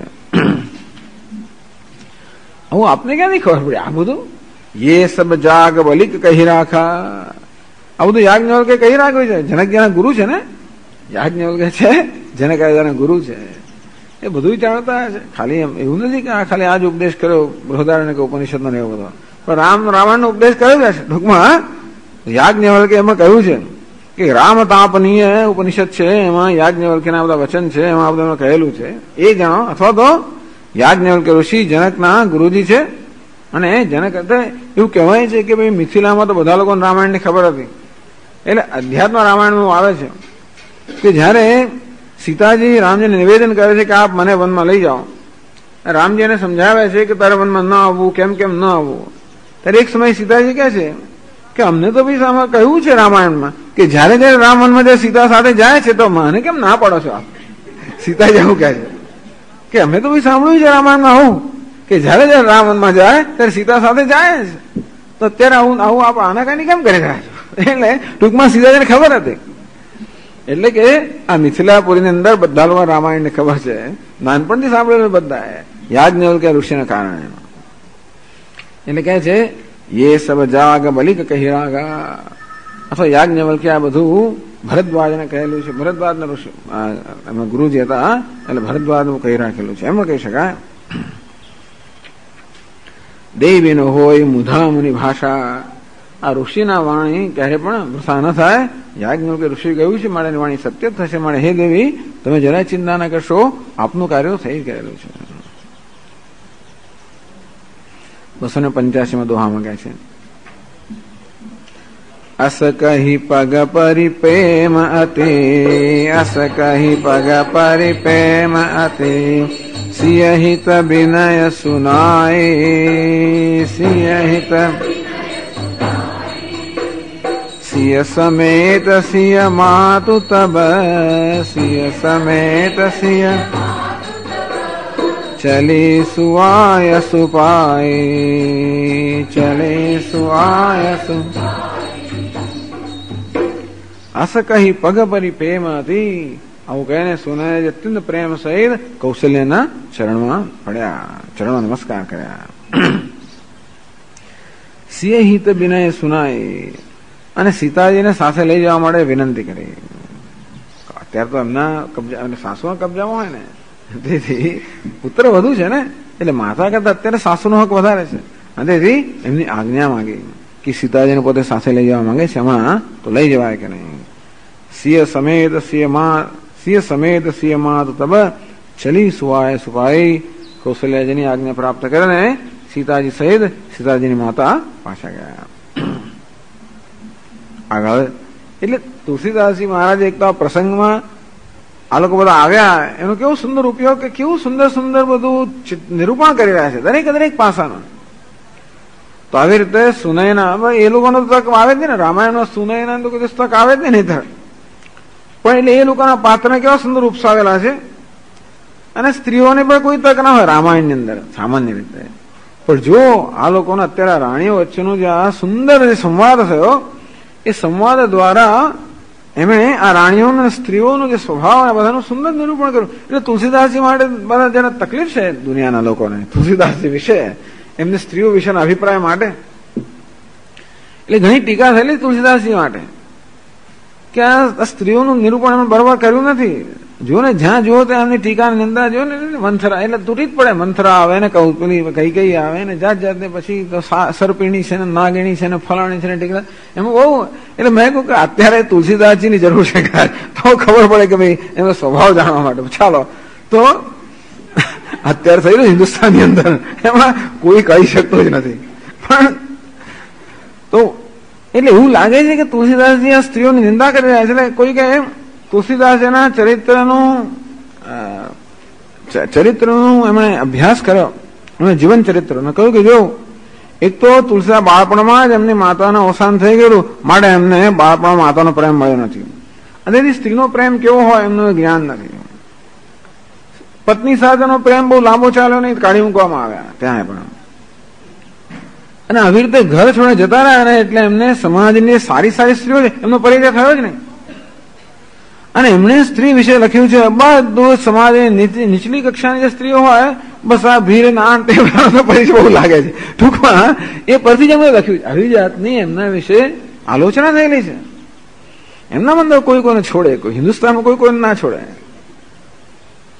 હું આપને ક્યાંથી ખબર પડી આ બધું? ये सब जाग बलिक કહી રાખા. આ બધું યાજ્ઞવલ્કે કહી રાખ્યું છે. જનક જેના ગુરુ છે ને, યાજ્ઞવલ્કે છે જનક રાજાના ગુરુ છે. એ બધું જાણતા છે. ખાલી એવું નથી કે ખાલી આ જ ઉપદેશ કર્યો બૃહદારણ્યક ઉપનિષદનો ને એવો બધો, પણ રામાયણનો ઉપદેશ કર્યો છે. ટૂંકમાં યાજ્ઞવલ્કે એમાં કહ્યું છે કે રામ તાપનીય ઉપનિષદ છે, એમાં યાજ્ઞવલ્કેના બધા વચન છે, એમાં બધા કહેલું છે એ જાણો. અથવા તો યાજ્ઞવલ્કે ઋષિ જનકના ગુરુજી છે, અને જનક એવું કહેવાય છે કે ભાઈ મિથિલામાં તો બધા લોકોને રામાયણની ખબર હતી. એટલે અધ્યાત્મ રામાયણમાં આવે છે કે જયારે સીતાજી રામજીને નિવેદન કરે છે કે આપ મને વનમાં લઈ જાઓ, રામજી એને સમજાવે છે કે તારે વનમાં ન આવવું, કેમ ન આવવું. ત્યારે એક સમય સીતાજી કહે છે કે અમને તો ભાઈ આમાં કહ્યું છે રામાયણમાં કે જયારે જયારે રામ વનમાં જાય સીતા સાથે જાય છે, તો મને કેમ ના પાડો છો આપ? સીતાજી આવું કહે છે કે અમે તો ભાઈ સાંભળ્યું છે રામાયણમાં આવું કે જયારે જયારે રામ વનમાં જાય ત્યારે સીતા સાથે જાય છે, તો અત્યારે આવું આપ આનાકાની કેમ કરી રહ્યા છો? એટલે ટૂંકમાં સીતાજીને ખબર હતી. એટલે કે આ મિથિલાપુરીની અંદર બધા લોકો રામાયણને ખબર છે, નાનપણથી સાંભળેલું બધા યાજ્ઞવલ્કે ઋષિના કારણે. એટલે કહે છે ये सब जाग बलिक કહી રાગા, અથવા યાજ્ઞવલ્કે આ બધું ભરદ્વાજને કહેલું છે. ભરદ્વાજના ઋષિ એમાં ગુરુજી હતા, એટલે ભરદ્વાજનું કહી રાખેલું છે. એમાં કહી શકાય દેવીનો હોય મુધા મુનિ ભાષા. આ ઋષિના વાણી ક્યારે પણ વૃથા ન થાય. યાજ્ઞવલ્કે ઋષિ કહ્યું છે મારી વાણી સત્ય થશે, મારે હે દેવી તમે જરાય ચિંતા ના કરશો, આપનું કાર્ય થઈ ગયેલું છે. 285 દોહામાં કહે છે અસ કહી પગ પરિપેમ અતિ, અસ કહી પગ પરિપેમ અતિ, સિય હિત વિનય સુનાય, સિય હિત સિય સમેત સિય માતુ તબ, સિય સમેત સિય ચલી સુવાય સુપાય, ચલી સુવાય સુ. અસ કહી પગ પરી પ્રેમ હતી, આવું કહીને સુનાએ અત્યંત પ્રેમ સહિત કૌશલ્યના ચરણમાં પડ્યા, ચરણમાં નમસ્કાર કર્યા. સિંહ હિત વિનય સુનાય, અને સીતાજીને સાથે લઈ જવા માટે વિનંતી કરી. અત્યારે તો એમના કબજા, સાસુના કબજામાં હોય ને, તેથી પુત્ર વધુ છે ને, એટલે માતા કરતા અત્યારે સાસુનો હક વધારે છે. અને તેથી એમની આજ્ઞા માંગી કે સીતાજીને પોતે સાથે લઈ જવા માંગે છે, એમાં તો લઈ જવાય કે નહીં. સિંહ સમેત સિંહ માત તબ ચલી સુવાય સુપાઈ. કૌશલ્યાજીની આજ્ઞા પ્રાપ્ત કરીને સીતાજી સહિત સીતાજીની માતા પાછા ગયા. આગળ એટલે તુલસીદાસજી મહારાજ એક તો પ્રસંગમાં આ લોકો બધા આવ્યા, એનો કેવો સુંદર ઉપયોગ, કે કેવું સુંદર સુંદર બધું નિરૂપણ કરી રહ્યા છે દરેક પાસાનો. તો આવી રીતે સુનયના એ લોકોનો તક આવે જ ને, રામાયણમાં સુનયના તો કદી તક આવે જ નહીં, પણ એટલે એ લોકોના પાત્રને કેવા સુંદર ઉપસાવેલા છે. અને સ્ત્રીઓને પણ કોઈ તક ના હોય રામાયણની અંદર સામાન્ય રીતે, પણ જો આ લોકોના અત્યારે રાણીઓ વચ્ચેનો જે આ સુંદર જે સંવાદ થયો, એ સંવાદ દ્વારા એમણે આ રાણીઓનો સ્ત્રીઓનો જે સ્વભાવ બધાનું સુંદર નિરૂપણ કર્યું. એટલે તુલસીદાસજી માટે બધા જેને તકલીફ છે દુનિયાના લોકોને તુલસીદાસજી વિશે, એમની સ્ત્રીઓ વિશેના અભિપ્રાય માટે, એટલે ઘણી ટીકા થયેલી તુલસીદાસજી માટે કે આ સ્ત્રીઓનું નિરૂપણ એમણે બરાબર કર્યું નથી. જો ને જ્યાં જુઓ ત્યાં એમની ટીકા નિંદા જો ને મંથરા, એટલે તૂટી જ પડે. મંથરા આવે ને કૌશલી કઈ આવે ને જાત જાતને, પછી સરપીણી છે ને નાગીણી છે ને ફલાણી છે ને ટીકા, એમાં બહુ. એટલે મેં કહ્યું કે અત્યારે તુલસીદાસજીની જરૂર છે, તો ખબર પડે કે ભાઈ એનો સ્વભાવ જાણવા માટે. ચાલો તો અત્યારે થયેલું હિન્દુસ્તાનની અંદર એમાં કોઈ કહી શકતો જ નથી. પણ તો એટલે એવું લાગે છે કે તુલસીદાસજી આ સ્ત્રીઓની નિંદા કરી રહ્યા છે. એટલે કોઈ કહે તુલસીદાસજીના ચરિત્રનું એમણે અભ્યાસ કર્યો, એમણે જીવન ચરિત્રનો કહ્યું કે જો એક તો તુલસીદાસ બાળપણમાં જ એમની માતાનું અવસાન થઈ ગયેલું, માટે એમને બાળપણમાં માતાનો પ્રેમ મળ્યો નથી. અને સ્ત્રીનો પ્રેમ કેવો હોય એમનું જ્ઞાન નથી. પત્ની સાથેનો પ્રેમ બહુ લાંબો ચાલ્યો નહીં, કાઢી મૂકવામાં આવ્યા ત્યાં પણ. અને આવી રીતે ઘર છોડે જતા રહ્યા, અને એટલે એમને સમાજની સારી સ્ત્રીઓ છે એમનો પરિચય થયો જ નહીં. અને એમણે સ્ત્રી વિશે લખ્યું છે બધું સમાજની નીચલી કક્ષાની જે સ્ત્રીઓ હોય, બસ આ ભીડ નાણ તે પરિચય બહુ લાગે છે. ટૂંકમાં એ પરથી જ એમણે લખ્યું છે. આવી જાતની એમના વિશે આલોચના થયેલી છે. એમના અંદર કોઈ કોઈને છોડે, કોઈ હિન્દુસ્તાનમાં કોઈ કોઈને ના છોડે.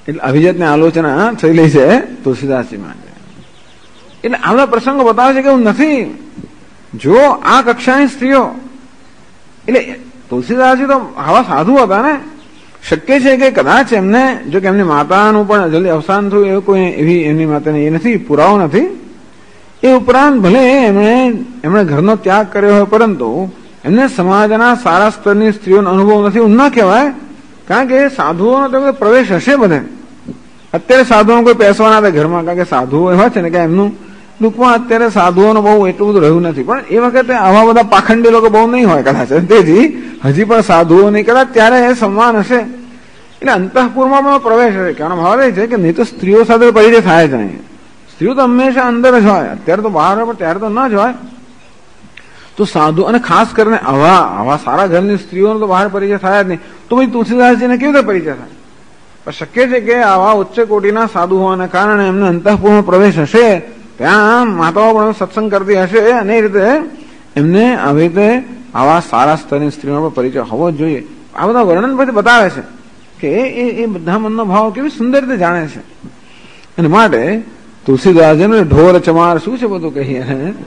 એટલે અભિજાતની આલોચના થયેલી છે તુલસીદાસજી માટે. એટલે આવા પ્રસંગો બતાવે છે કે એવું નથી. જો આ કક્ષાની સ્ત્રીઓ, એટલે તુલસીદાસજી તો આવા સાધુ હતા ને, શક્ય છે કે કદાચ એમને, જો કે એમની માતાનું પણ જલ્દી અવસાન થયું એવું કોઈ એવી એમની માતાને એ નથી, પુરાવો નથી. એ ઉપરાંત ભલે એમણે ઘરનો ત્યાગ કર્યો હોય, પરંતુ એમને સમાજના સારા સ્તરની સ્ત્રીઓનો અનુભવ નથી, એવું ના કહેવાય. કારણ કે સાધુઓનો તો પ્રવેશ હશે બધે. અત્યારે સાધુઓનો કોઈ પેસવાના હતા ઘરમાં, કારણ કે સાધુઓ એવા છે ને કે એમનું દુઃખમાં અત્યારે સાધુઓનો બહુ એટલું બધું રહ્યું નથી. પણ એ વખતે આવા બધા પાખંડી લોકો બહુ નહીં હોય કદાચ, તેથી હજી પણ સાધુઓ નહીં કદાચ ત્યારે એ સન્માન હશે. એટલે અંતઃપુરમાં પણ પ્રવેશ હશે. કહેવાનો ભાવ એ છે કે નહીં તો સ્ત્રીઓ સાથે પરિચય થાય જ નહીં. સ્ત્રીઓ તો હંમેશા અંદર જ હોય, અત્યારે તો બહાર હોય પણ ત્યારે તો ન જ હોય. તો સાધુ, અને ખાસ કરીને આવા સારા ઘરની સ્ત્રીઓનો તો બહાર પરિચય થાય જ નહીં. તો ભાઈ તુલસીદાસજીને કેવી રીતે પરિચય થાય? પણ શક્ય છે કે આવા ઉચ્ચ કોટીના સાધુ હોવાના કારણે એમને અંતઃપુરમાં પ્રવેશ હશે, ત્યાં માતાઓ પણ સત્સંગ કરતી હશે, અને એ રીતે એમને આવી રીતે આવા સારા સ્તરની સ્ત્રીઓનો પરિચય હોવો જ જોઈએ. આ બધા વર્ણન પછી બતાવે છે કે એ બધા મનનો ભાવ કેવી સુંદર રીતે જાણે છે. અને માટે તુલસીદાસજી ઢોર ચમાર શું છે બધું કહીએ,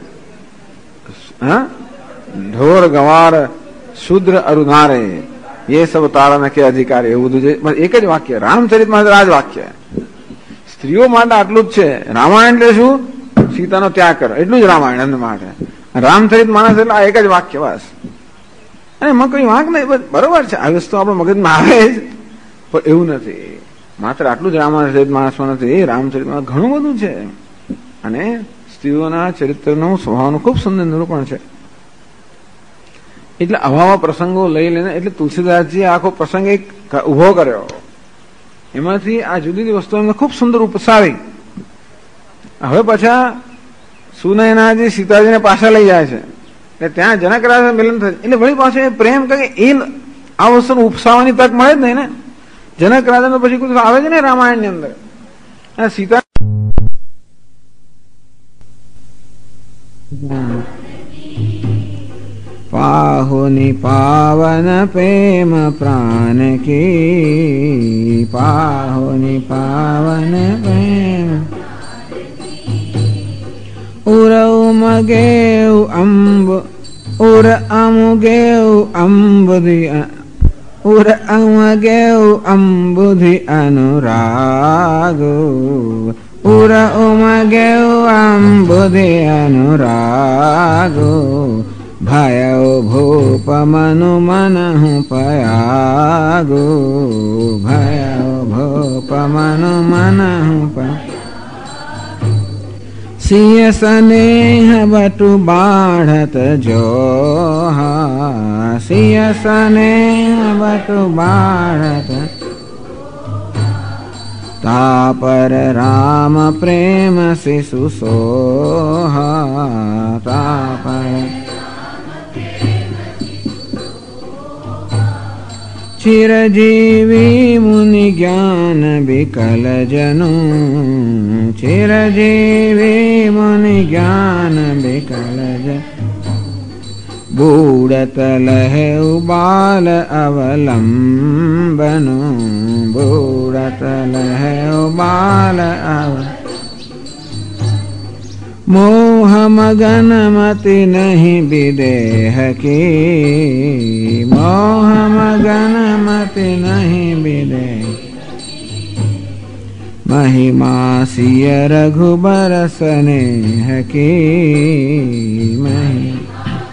હા, ઢોર ગવાર શુદ્ર અરુનારે એ સબ તારા કે અધિકાર, એવું બધું છે. એક જ વાક્ય રામચરિત માત્ર આ જ વાક્ય. સ્ત્રીઓ માટે આટલું જ છે. રામાયણ એટલે શું? સીતાનો ત્યાગ કરો, એટલું જ રામાયણ એમના માટે. રામચરિત માણસ એટલે આ એક જ વાક્ય બસ. અને એમાં કોઈ વાંક નહીં, બરોબર છે, આ વસ્તુ આપણા મગજમાં આવે જ, પણ એવું નથી. માત્ર આટલું જ રામાયણ માણસમાં નથી, રામચરિતમાં ઘણું બધું છે. અને સ્ત્રીઓના ચરિત્રનું સ્વભાવનું ખૂબ સુંદર નિરૂપણ છે. એટલે આવા પ્રસંગો લઈ લઈને એટલે તુલસીદાસજી આખો પ્રસંગ એક ઉભો કર્યો. એમાંથી આ જુદી જુદી વસ્તુઓ એમને ખૂબ સુંદર ઉપસાવી. હવે પાછા સુનયનાજી સીતાજીને પાછા લઈ જાય છે, એટલે ત્યાં જનક રાજા મિલન થાય. એટલે વળી પાછું એ પ્રેમ કે એ આ વસ્તુને ઉપસાવવાની તક મળે જ નહીં ને. જનક રાજાને પછી કોઈ આવે છે ને રામાયણની અંદર, અને સીતા પાહોની પાવન પ્રેમ પ્રાણ કી, પાહોની પાવન પ્રેમ ઉર ઉમગેવ અંબ ઉર અમુગેવ અંબુધિ ઉર અમગેવ અંબુધિ અનુરાગો ઉર ઉમગેવ અંબુધિ અનુરાગો ભયો ભૂપ મનુ મનહુ પયાગો ભયો ભૂપ મનુ મનહુ સિય સ્નેહ બટુ બાઢત જોહા સિય સ્નેહ બટુ બાઢત તાપર રામ પ્રેમ શિશુ સોહા તાપર ચિરજીવી મુનિ જ્ઞાન વિકલ જનો ચિરજીવી મુનિ જ્ઞાન વિકલ જન બૂઢત લહે ઉબાલ અવલંબનો બૂઢત લહે ઉબાલ મોહ મગન મતિ નહીં વિદેહ કી મોહ મગન મતિ નહીં વિદેહ મહિમા સિય રઘુબર સ્નેહ કી મહિમા.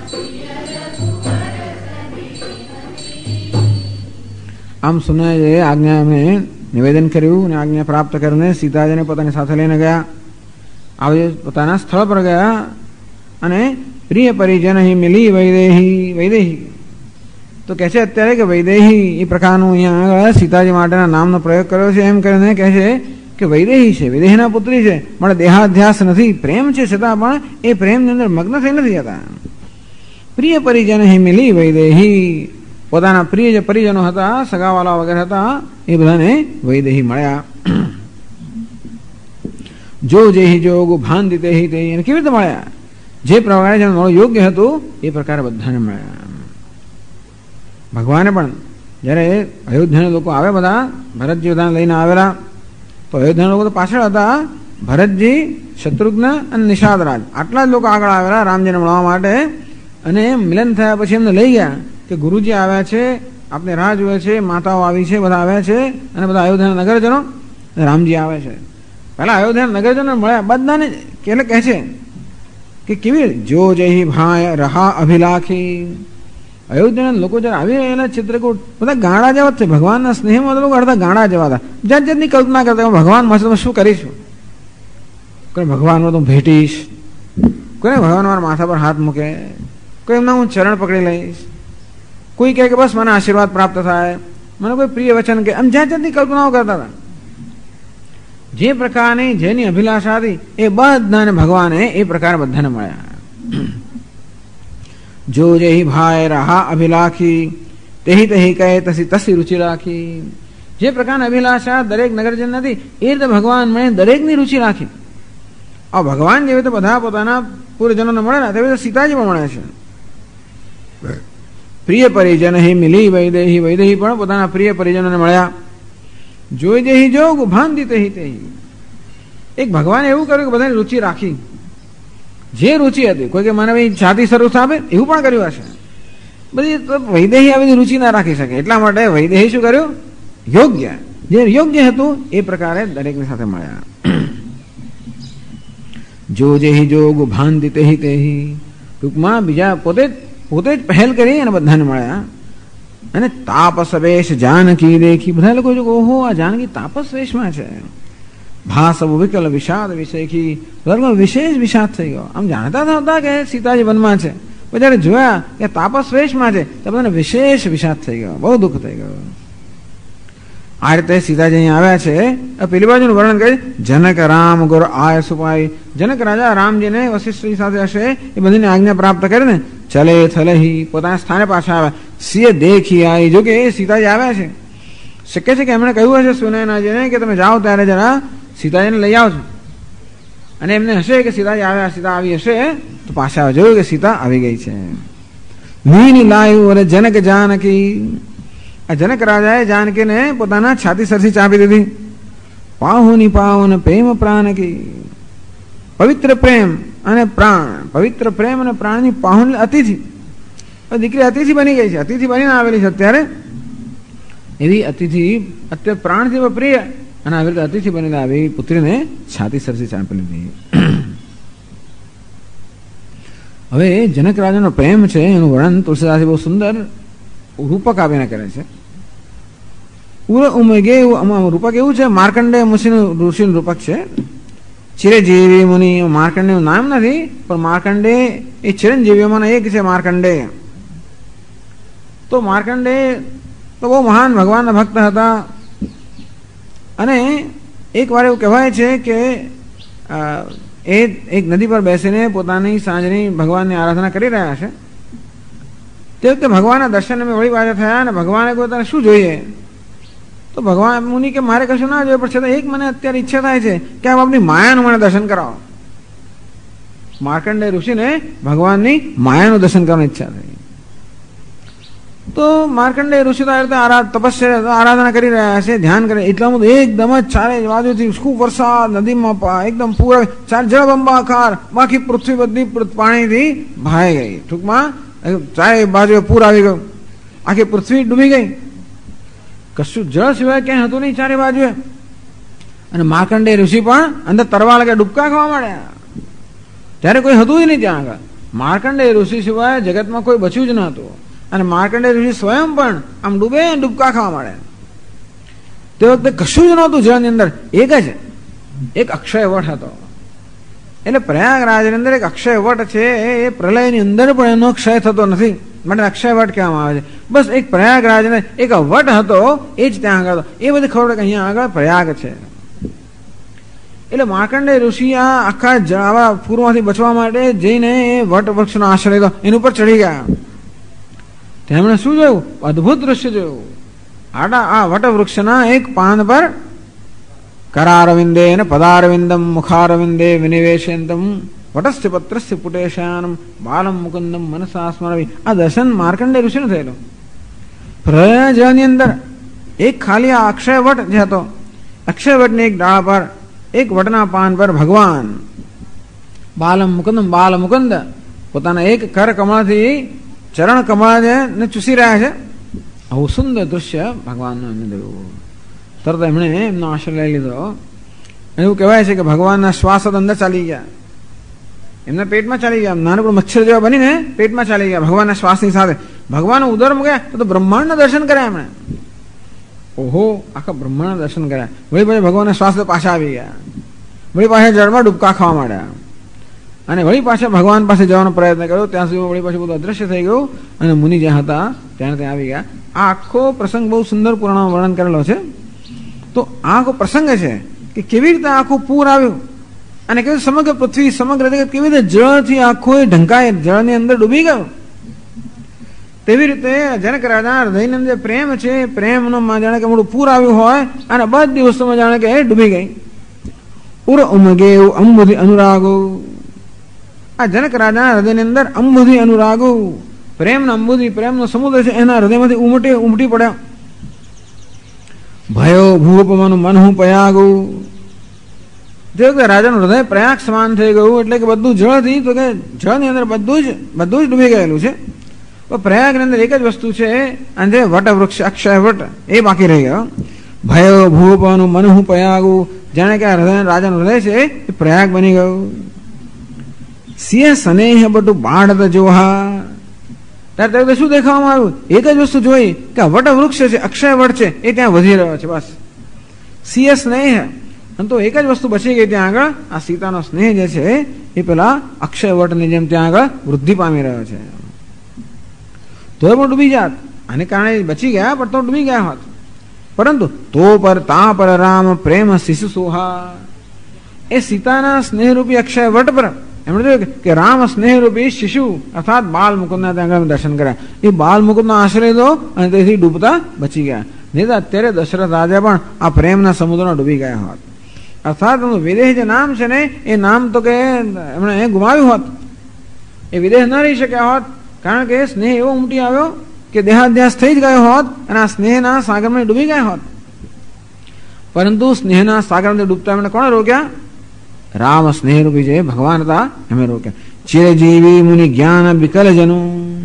આમ સુનાએ આજ્ઞા મેં નિવેદન કર્યું અને આજ્ઞા પ્રાપ્ત કરીને સીતાજીને પોતાની સાથે લઈને ગયા. આવે પોતાના સ્થળ પર ગયા અને પ્રિય પરિજન અહીં મિલી વૈદેહી વૈદેહી. તો કહે છે અત્યારે કે વૈદેહી એ પ્રકારનું અહીંયા આગળ સીતાજી માટેના નામનો પ્રયોગ કર્યો છે. એમ કરીને કહે છે કે વૈદેહી છે, વૈદેહીના પુત્રી છે, પણ દેહાધ્યાસ નથી, પ્રેમ છે, છતાં પણ એ પ્રેમની અંદર મગ્ન થઈ નથી જતા. પ્રિય પરિજન અહીં મિલી વૈદેહી, પોતાના પ્રિય જે પરિજનો હતા, સગાવાલા વગેરે હતા, એ બધાને વૈદેહી મળ્યા. જો જેહી જોગ ભાંતિ તેહી તે, એને કેવી રીતે મળ્યા? જે પ્રકારે જેને મળવું યોગ્ય હતું એ પ્રકારે બધાને મળ્યા. ભગવાને પણ જયારે અયોધ્યાના લોકો આવે, બધા ભરતજી બધાને લઈને આવેલા, તો અયોધ્યાના લોકો તો પાછળ હતા. ભરતજી, શત્રુઘ્ન અને નિષાદરાજ આટલા જ લોકો આગળ આવેલા રામજીને મળવા માટે. અને મિલન થયા પછી એમને લઈ ગયા કે ગુરુજી આવ્યા છે, આપને રાહ જુએ છે, માતાઓ આવી છે, બધા આવ્યા છે, અને બધા અયોધ્યાના નગરજનો, રામજી આવે છે. પહેલા અયોધ્યાના નગરજનો મળ્યા બધાને, એટલે કહે છે કે કેવી જો જય ભાઈ રહા અભિલાખી. અયોધ્યાના લોકો જયારે આવી રહેલા ચિત્રકૂટ બધા ગાણા જેવા જ છે. ભગવાનના સ્નેહમાં લોકો અડધા ગાણા જેવા હતા. જાત જાતની કલ્પના કરતા ભગવાન મળશે તો શું કરીશું, કોઈ ભગવાન તો ભેટીશ, કોઈ ભગવાન મારા માથા પર હાથ મૂકે, કોઈ એમના હું ચરણ પકડી લઈશ, કોઈ કહે કે બસ મને આશીર્વાદ પ્રાપ્ત થાય, મને કોઈ પ્રિય વચન કે, આમ જાત જાતની કલ્પનાઓ કરતા હતા. જે પ્રકારની જેની અભિલાષા હતી એ બધાને ભગવાને એ પ્રકારે બધાને મળ્યા. જો જય ભાઈ રહા અભિલાખી તેહી તેહી કહે તસી તસી રુચિ રાખી. જે પ્રકારની અભિલાષા દરેક નગરજન નથી એ રીતે ભગવાન મળે દરેકની રુચિ રાખી. આ ભગવાન જેવી રીતે બધા પોતાના પૂર્વજનોને મળેલા તેવી રીતે સીતાજી પણ મળે છે. પ્રિય પરિજન હી મિલી વૈદેહી, વૈદેહી પણ પોતાના પ્રિય પરિજનોને મળ્યા. જોઈ દેહી જોગ ભાંતિ તેહી તેહી. એક ભગવાને એવું કર્યું કે બધાની રુચિ રાખી, જે રુચિ હતી. કોઈ કે મને ભાઈ છાતી સરસ આપે એવું પણ કર્યું હશે. બધી વૈદેહી આવી રુચિ ના રાખી શકે એટલા માટે વૈદેહી શું કર્યું, યોગ્ય, જે યોગ્ય હતું એ પ્રકારે દરેકની સાથે મળ્યા. જો જેહી જોગ ભાંતિ તેહી તેહી. ટૂંકમાં બીજા પોતે જ પહેલ કરી અને બધાને મળ્યા. અને તાપસ વેશ જાનકી દેખી. બધા લોકો જો ઓહો આ જાનકી તાપસ વેશમાં છે. ભાસવ વિકલ વિષાદ વિષેખી. બધા લોકો વિશેષ વિષાદ થઈ ગયો. આમ જાણતા હતા કે સીતાજી વનમાં છે, પણ જયારે જોયા કે તાપસ વેશમાં છે તો બધાને વિશેષ વિષાદ થઈ ગયો, બહુ દુઃખ થઈ ગયો. આ રીતે સીતાજી અહીંયા આવ્યા છે. પેલી બાજુનું વર્ણન કરી જનક રામ ગુર આય સુપાઈ. જનક રાજા રામજીને વશિષ્ઠજી સાથે હશે એ બધીને આજ્ઞા પ્રાપ્ત કરીને ચલે થલહી પોતાના સ્થાને પાછા આવ્યા. સિંહ દેખી આવી. જો કે એ સીતાજી આવ્યા છે, શક્ય છે કે એમણે કહ્યું હશે સુનયનાજીને કે તમે જાઓ ત્યારે જરા સીતાજીને લઈ આવજો. અને એમને હશે કે સીતાજી આવ્યા, સીતા આવી હશે તો પાછા આવે. જોયું કે સીતા આવી ગઈ છે. નીની લાયું અને જનક જાનકી. આ જનક રાજાએ જાનકીને પોતાના છાતી સરથી ચાપી દીધી. પાહુની પાવન પ્રેમ પ્રાણકી. પવિત્ર પ્રેમ અને પ્રાણ, પવિત્ર પ્રેમ અને પ્રાણની પાહુન અતિથિ. દીકરી અતિથિ બની ગઈ છે, અતિથિ બનીને આવેલી છે અત્યારે. એવી અતિથિ અત્યારે પ્રાણથી પ્રિય અને આવી રીતે અતિથિ બનીને આવી પુત્રીને છાતી સરથી ચાપી લીધી. હવે જનક રાજાનો પ્રેમ છે એનું વર્ણન તુલસીદાસે બહુ સુંદર રૂપક આવીને કરે છે. રૂપક એવું છે, માર્કંડેય ઋષિનું રૂપક છે. ચિરંજીવી મુનિ. માર્કંડેયનું નામ નથી પણ માર્કંડેય એ ચિરંજીવીઓમાંના એક છે. માર્કંડેય તો માર્કંડેય તો બહુ મહાન ભગવાનના ભક્ત હતા. અને એક વાર એવું કહેવાય છે કે એ એક નદી પર બેસીને પોતાની સાંજની ભગવાનની આરાધના કરી રહ્યા છે. તે વખતે ભગવાનના દર્શન અમે વળી પાછા થયા અને ભગવાને કહ્યું તને શું જોઈએ? તો ભગવાન મુનિ કે મારે કશું ના જોઈએ, પણ છતાં એક મને અત્યારે ઈચ્છા થાય છે કે આપ આપની માયાનું મને દર્શન કરાવો. માર્કંડેય ઋષિને ભગવાનની માયાનું દર્શન કરવાની ઈચ્છા થઈ. તો માર્કંડેય ઋષિ તો તપસ્યા આરાધના કરી રહ્યા છે, ધ્યાન કરે. એટલામાં એકદમ જ ચારે બાજુથી ખૂબ વરસાદ, નદીમાં એકદમ પૂર, જળબંબાકાર, બાકી પૃથ્વી બધી પાણીથી ભાઈ ગઈ. ટૂંકમાં ચારે બાજુ પૂર આવી ગયું, આખી પૃથ્વી ડૂબી ગઈ. કશું જળ સિવાય ક્યાંય હતું નહીં ચારે બાજુએ. અને માર્કંડેય ઋષિ પણ અંદર તરવા લાગ્યા, ડૂબકા ખાવા માંડ્યા. ત્યારે કોઈ હતું જ નહીં ત્યાં આગળ. માર્કંડેય ઋષિ સિવાય જગતમાં કોઈ બચ્યું જ ન હતું. અને માર્કંડેય ઋષિ સ્વયં પણ આમ ડૂબે ડૂબકા ખાવા માંડે. તે વખતે કશું જ નહોતું જળની અંદર, એક અક્ષય વટ હતો. એટલે પ્રયાગરાજની અંદર એક અક્ષય વટ છે, એ પ્રલયની અંદર પણ એનો ક્ષય થતો નથી, માટે અક્ષય વટ કહેવામાં આવે છે. બસ એક પ્રયાગરાજ એક વટ હતો એ જ ત્યાં આગળ હતો. એ બધી ખબર કે અહીંયા આગળ પ્રયાગ છે. એટલે માર્કંડેય ઋષિ આ આખા આવા પૂરમાંથી બચવા માટે જઈને એ વટ વૃક્ષનો આશ્રય લીધો, એની ઉપર ચડી ગયા. તેમણે શું જોયું? અદભુત દ્રશ્ય જોયું. આ વટવૃક્ષના એક પાન પર કરારવિંદે અને પદારવિંદમ મુખારવિંદે વિનિવેશયંતમ વટસ્ય પત્રસ્ય પુટેશાનમ બાલમ મુકુંદમ મનસા સ્મરવી. આ દર્શન માર્કંડેય ઋષિનું થયેલું. પ્રલયજળની અંદર એક ખાલી આ અક્ષય વટ જે હતો અક્ષયવટની એક ડાળ પર, એક વટના પાન પર ભગવાન બાલમ મુકુંદમ બાલ મુકુંદ પોતાના એક કર કમળથી ચરણ કમળને ચૂસી રહ્યા છે. આવું સુંદર દૃશ્ય ભગવાનનું એમને જોયું. તરત એમણે એમનો આશ્રય લઈ લીધો. એવું કહેવાય છે કે ભગવાનના શ્વાસ અંદર ચાલી ગયા, એમના પેટમાં ચાલી ગયા, નાનકડું મચ્છર જેવા બનીને પેટમાં ચાલી ગયા ભગવાનના શ્વાસની સાથે. ભગવાન ઉદરમાં ગયા તો બ્રહ્માંડના દર્શન કર્યા એમણે. ઓહો, આખા બ્રહ્માંડના દર્શન કર્યા. વળી પાછા ભગવાનના શ્વાસ પાછા આવી ગયા, વળી પાછા જળમાં ડૂબકા ખાવા માંડ્યા અને વળી પાછા ભગવાન પાસે જવાનો પ્રયત્ન કર્યો. ત્યાં સુધી વળી પાછું બધું અદ્રશ્ય થઈ ગયું અને મુનિ જ્યાં હતા ત્યાં આવી ગયા. આ આખો પ્રસંગ બહુ સુંદર પુરાણમાં વર્ણન કરેલો છે. તો આ આખો પ્રસંગ છે કે કેવી રીતે આખું પૂર આવ્યું અને કેવી સમગ્ર પૃથ્વી સમગ્ર જગત કેવી રીતે જળથી આખું ઢંકાય, જળની અંદર ડૂબી ગયું. તેવી રીતે જનક રાજા હૃદયની અંદર પ્રેમ છે, પ્રેમનો જાણે કે મોટું પૂર આવ્યું હોય અને બધી વસ્તુમાં જાણે કે એ ડૂબી ગઈ. ઉર ઉમગે અંબુધિ અનુરાગો. આ જનક રાજા હૃદયની અંદર અંબુધિ અનુરાગો, પ્રેમનો અંબુધિ, પ્રેમનો સમુદ્ર છે એના હૃદયમાંથી ઉમટી પડ્યા. ભયો ભૂપમાનું મન હું પયાગું. જે વખતે રાજાનું હૃદય પ્રયાગ સમાન થઈ ગયું એટલે કે બધું જળથી, તો કે જળની અંદર બધું જ ડૂબી ગયેલું છે. તો પ્રયાગની અંદર એક જ વસ્તુ છે અને જે વટવૃક્ષ અક્ષય વટ એ બાકી રહી ગયો. ભયો ભૂપમાનું મન હું પયાગું. જાણે કે આ હૃદય રાજાનું હૃદય છે એ પ્રયાગ બની ગયું. સિંહ સ્નેહ બટું બાળત જોહા. ત્યારે શું દેખાવામાં આવ્યું? એક જ વસ્તુ જોઈ કે વટવૃક્ષ છે, અક્ષય વટ છે, એ ત્યાં વધી રહ્યો છે. બસ સિંહ સ્નેહ, અને તો એક જ વસ્તુ બચી ગઈ ત્યાં આગળ. આ સીતાનો સ્નેહ જે છે એ પેલા અક્ષય વટની જેમ ત્યાં આગળ વૃદ્ધિ પામી રહ્યો છે. તો પણ ડૂબી જાત, આને કારણે બચી ગયા, પણ તો ડૂબી ગયા હોત. પરંતુ તો પર તા પર રામ પ્રેમ શિશુ સોહા. એ સીતાના સ્નેહરૂપી અક્ષય વટ પર એમણે જોયું કે રામ સ્નેહરૂપી શિશુ અર્થાત બાલ મુકુંદના ત્યાં આગળ દર્શન કર્યા. એ બાલ મુકુંદનો આશ્રય દો અને તેથી ડૂબતા બચી ગયા. નહીં તો અત્યારે દશરથ રાજા પણ આ પ્રેમના સમુદ્રમાં ડૂબી ગયા હોત. અર્થાત વિદેહ જે નામ છે ને એ નામ તો કે એમણે ગુમાવ્યું હોત. એ વિદેહ ન રહી શક્યા હોત, કારણ કે સ્નેહ એવો ઉમટી આવ્યો કે દેહાધ્યાસ થઈ જ ગયો હોત અને આ સ્નેહના સાગરમાં ડૂબી ગયા હોત. પરંતુ સ્નેહના સાગરમાં ડૂબતા એમણે કોણે રોક્યા? રામ સ્નેહરૂપી જે ભગવાન હતા એમણે રોક્યા. ચિરજીવી મુનિ જ્ઞાન બિકલ જનું.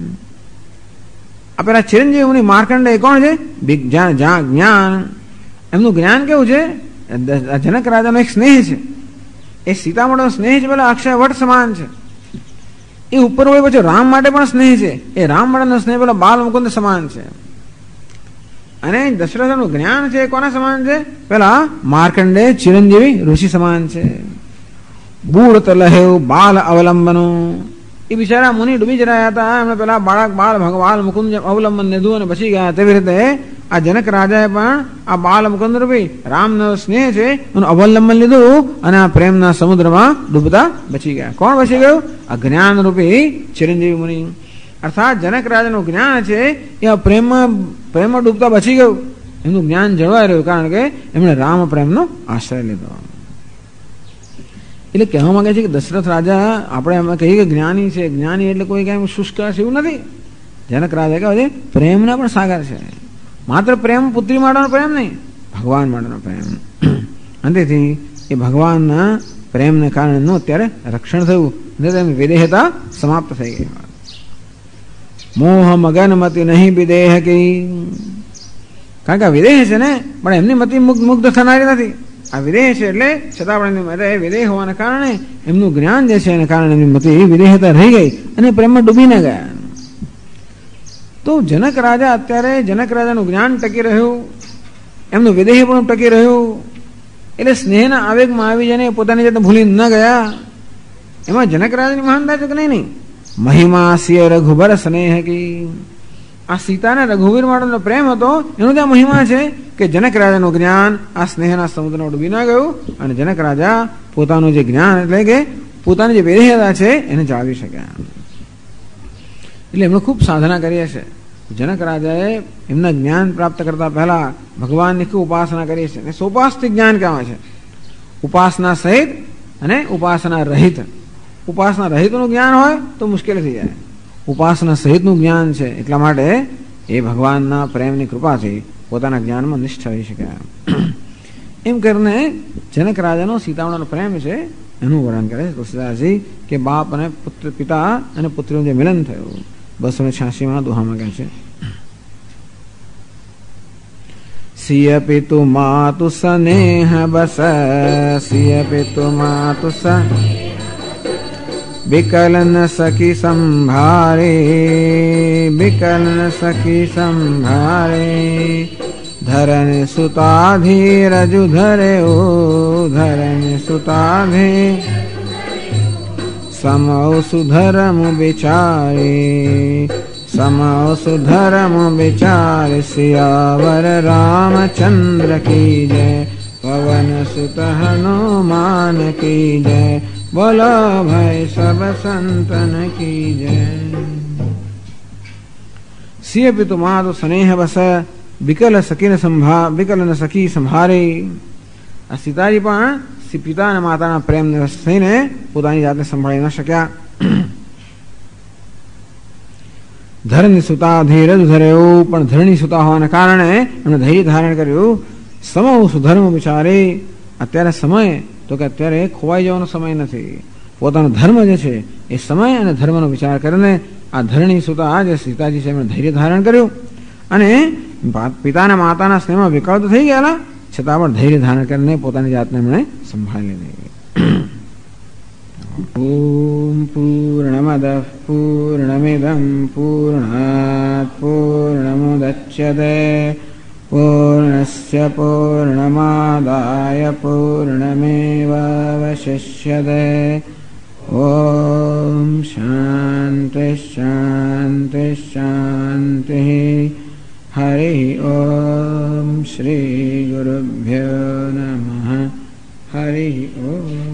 આ પેલા ચિરંજીવી મુનિ માર્કંડેય કોણ છે? જ્ઞાન. એમનું જ્ઞાન કેવું છે? જનક રાજાનો એક સ્નેહ છે. એ સીતા માટેનો સ્નેહ છે પેલા અક્ષય વટ સમાન છે. એ ઉપર હોય પછી રામ માટે પણ સ્નેહ છે. એ રામ માટેનો સ્નેહ પેલા બાલ મુકુંદ સમાન છે. અને દશરથનું જ્ઞાન છે કોના સમાન છે? પેલા માર્કંડેય ચિરંજીવી ઋષિ સમાન છે. બૂઢ લહેવ બાલ અવલંબનો. એ બિચારા મુનિ ડૂબી જ રહ્યા હતા. એમણે પેલા બાલ મુકુંદ જેમ અવલંબન લીધું અને બચી ગયા. તેવી રીતે આ જનક રાજાએ પણ આ બાલ મુકુંદ રૂપી રામનો સ્નેહ છે એનું અવલંબન લીધું અને આ પ્રેમના સમુદ્રમાં ડૂબતા બચી ગયા. કોણ બચી ગયું? આ જ્ઞાન રૂપી ચિરંજીવી મુનિ. અર્થાત જનક રાજાનું જ્ઞાન છે એ આ પ્રેમમાં ડૂબતા બચી ગયું. એમનું જ્ઞાન જળવાઈ રહ્યું કારણ કે એમણે રામ પ્રેમનો આશ્રય લીધો. એટલે કહેવા માંગે છે કે દશરથ રાજા આપણે એમાં કહીએ કે જ્ઞાની છે. જ્ઞાની એટલે કોઈ કઈ શુષ્ક છે એવું નથી. જનક રાજા કહે છે પ્રેમના પણ સાગર છે. માત્ર પ્રેમ પુત્રી માટેનો પ્રેમ નહીં, ભગવાન માટેનો પ્રેમ. અને તેથી એ ભગવાનના પ્રેમને કારણે એમનું અત્યારે રક્ષણ થયું. એમની વિદેહતા સમાપ્ત થઈ ગઈ. મોહ મગન મતિ નહીં વિદેહ કી. કારણ કે આ વિદેહ છે ને પણ એમની મતિ મુગ્ધ થનારી નથી. આ વિદેહ છે એટલે છતાં પણ એમની વિદેહ હોવાના કારણે એમનું જ્ઞાન જે છે એના કારણે એમની મતિ વિદેહતા રહી ગઈ અને પ્રેમમાં ડૂબી ન ગયા. તો જનક રાજા અત્યારે જનક રાજાનું જ્ઞાન ટકી રહ્યું, એમનું વિદેહ પણ ટકી રહ્યું. એટલે સ્નેહના આવેગમાં આવી જઈને પોતાની જાતે ભૂલી ન ગયા. એમાં જનક રાજાની મહાનતા છે કે નહીં? મહિમા સિય રઘુબર સ્નેહ કી. આ સીતાને રઘુવીર માટેનો પ્રેમ હતો એનો ત્યાં મહિમા છે કે જનક રાજાનું જ્ઞાન આ સ્નેહના સમુદ્રમાં ડૂબી ના ગયું અને જનક રાજા પોતાનું જે જ્ઞાન એટલે કે પોતાની જે વિદેહતા છે એને જાળવી શક્યા. એટલે એમણે ખૂબ સાધના કરી છે. જનક રાજાએ એમના જ્ઞાન પ્રાપ્ત કરતા પહેલા ભગવાનની ખૂબ ઉપાસના કરી છે. અને સોપાસ્તિક જ્ઞાન કહેવાય છે. ઉપાસના સહિત અને ઉપાસના રહિત. ઉપાસના રહિતનું જ્ઞાન હોય તો મુશ્કેલ થઈ જાય. ઉપાસના સહિતનું જ્ઞાન છે એટલા માટે એ ભગવાનના પ્રેમની કૃપાથી પોતાના જ્ઞાનમાં નિષ્ઠ રહી શક્યા. એમ કરીને જનક રાજાનો સીતામાનો પ્રેમ છે એનું વર્ણન કરે છે તુલસીદાસજી કે બાપ અને પુત્ર, પિતા અને પુત્રીનું જે મિલન થયું 286 દોહામાં કહે છે. સિય પિતુ માતુ સ્નેહ બસ, સિય પિતુ માતુ વિકલન સખી સંભારે, વિકલન સખી સંભારે. ધરણ સુતાધીરજુ ધરે ઓ, ધરણ સુતાધે. સમૌ સુધર્મ વિચારે, समौ सुधर्म विचार. सियावर रामचंद्र की जय, पवन सुत हनुमान की जय. बोलो भाई सब संतन की जय. सिय पितु मातु स्नेह बस, विकल सखीन विकलन सखी संभारे. आ सीताजी पण પિતા અને માતાના પ્રેમને વશ થઈને પોતાની જાતને સંભાળી ન શક્યા. ધરની સુતા ધીરજ ધર્યો, પણ ધરણી સુતા હોવાને કારણે એમણે ધૈર્ય ધારણ કર્યું. સમય સુધર્મ વિચારે. અત્યારે સમય તો કે અત્યારે ખોવાઈ જવાનો સમય નથી. પોતાનો ધર્મ જે છે એ સમય અને ધર્મનો વિચાર કરીને આ ધરણી સુતા જે સીતાજી છે એમણે ધૈર્ય ધારણ કર્યું. અને પિતાના માતાના સ્નેહમાં વિકળ તો થઈ ગયેલા, છતાં પણ ધૈર્ય ધારણ કરીને પોતાની જાતને એમણે સંભાળી લીધી. ઓમ પૂર્ણમદ પૂર્ણમિદં પૂર્ણાત પૂર્ણમુદચ્યતે પૂર્ણસ્ય પૂર્ણમાદાય પૂર્ણમેવાવશિષ્યતે. ઓમ શાંતિ શાંતિ શાંતિ. હરિ ઓમ શ્રી ગુરુભ્યો નમઃ. હરિ ઓમ.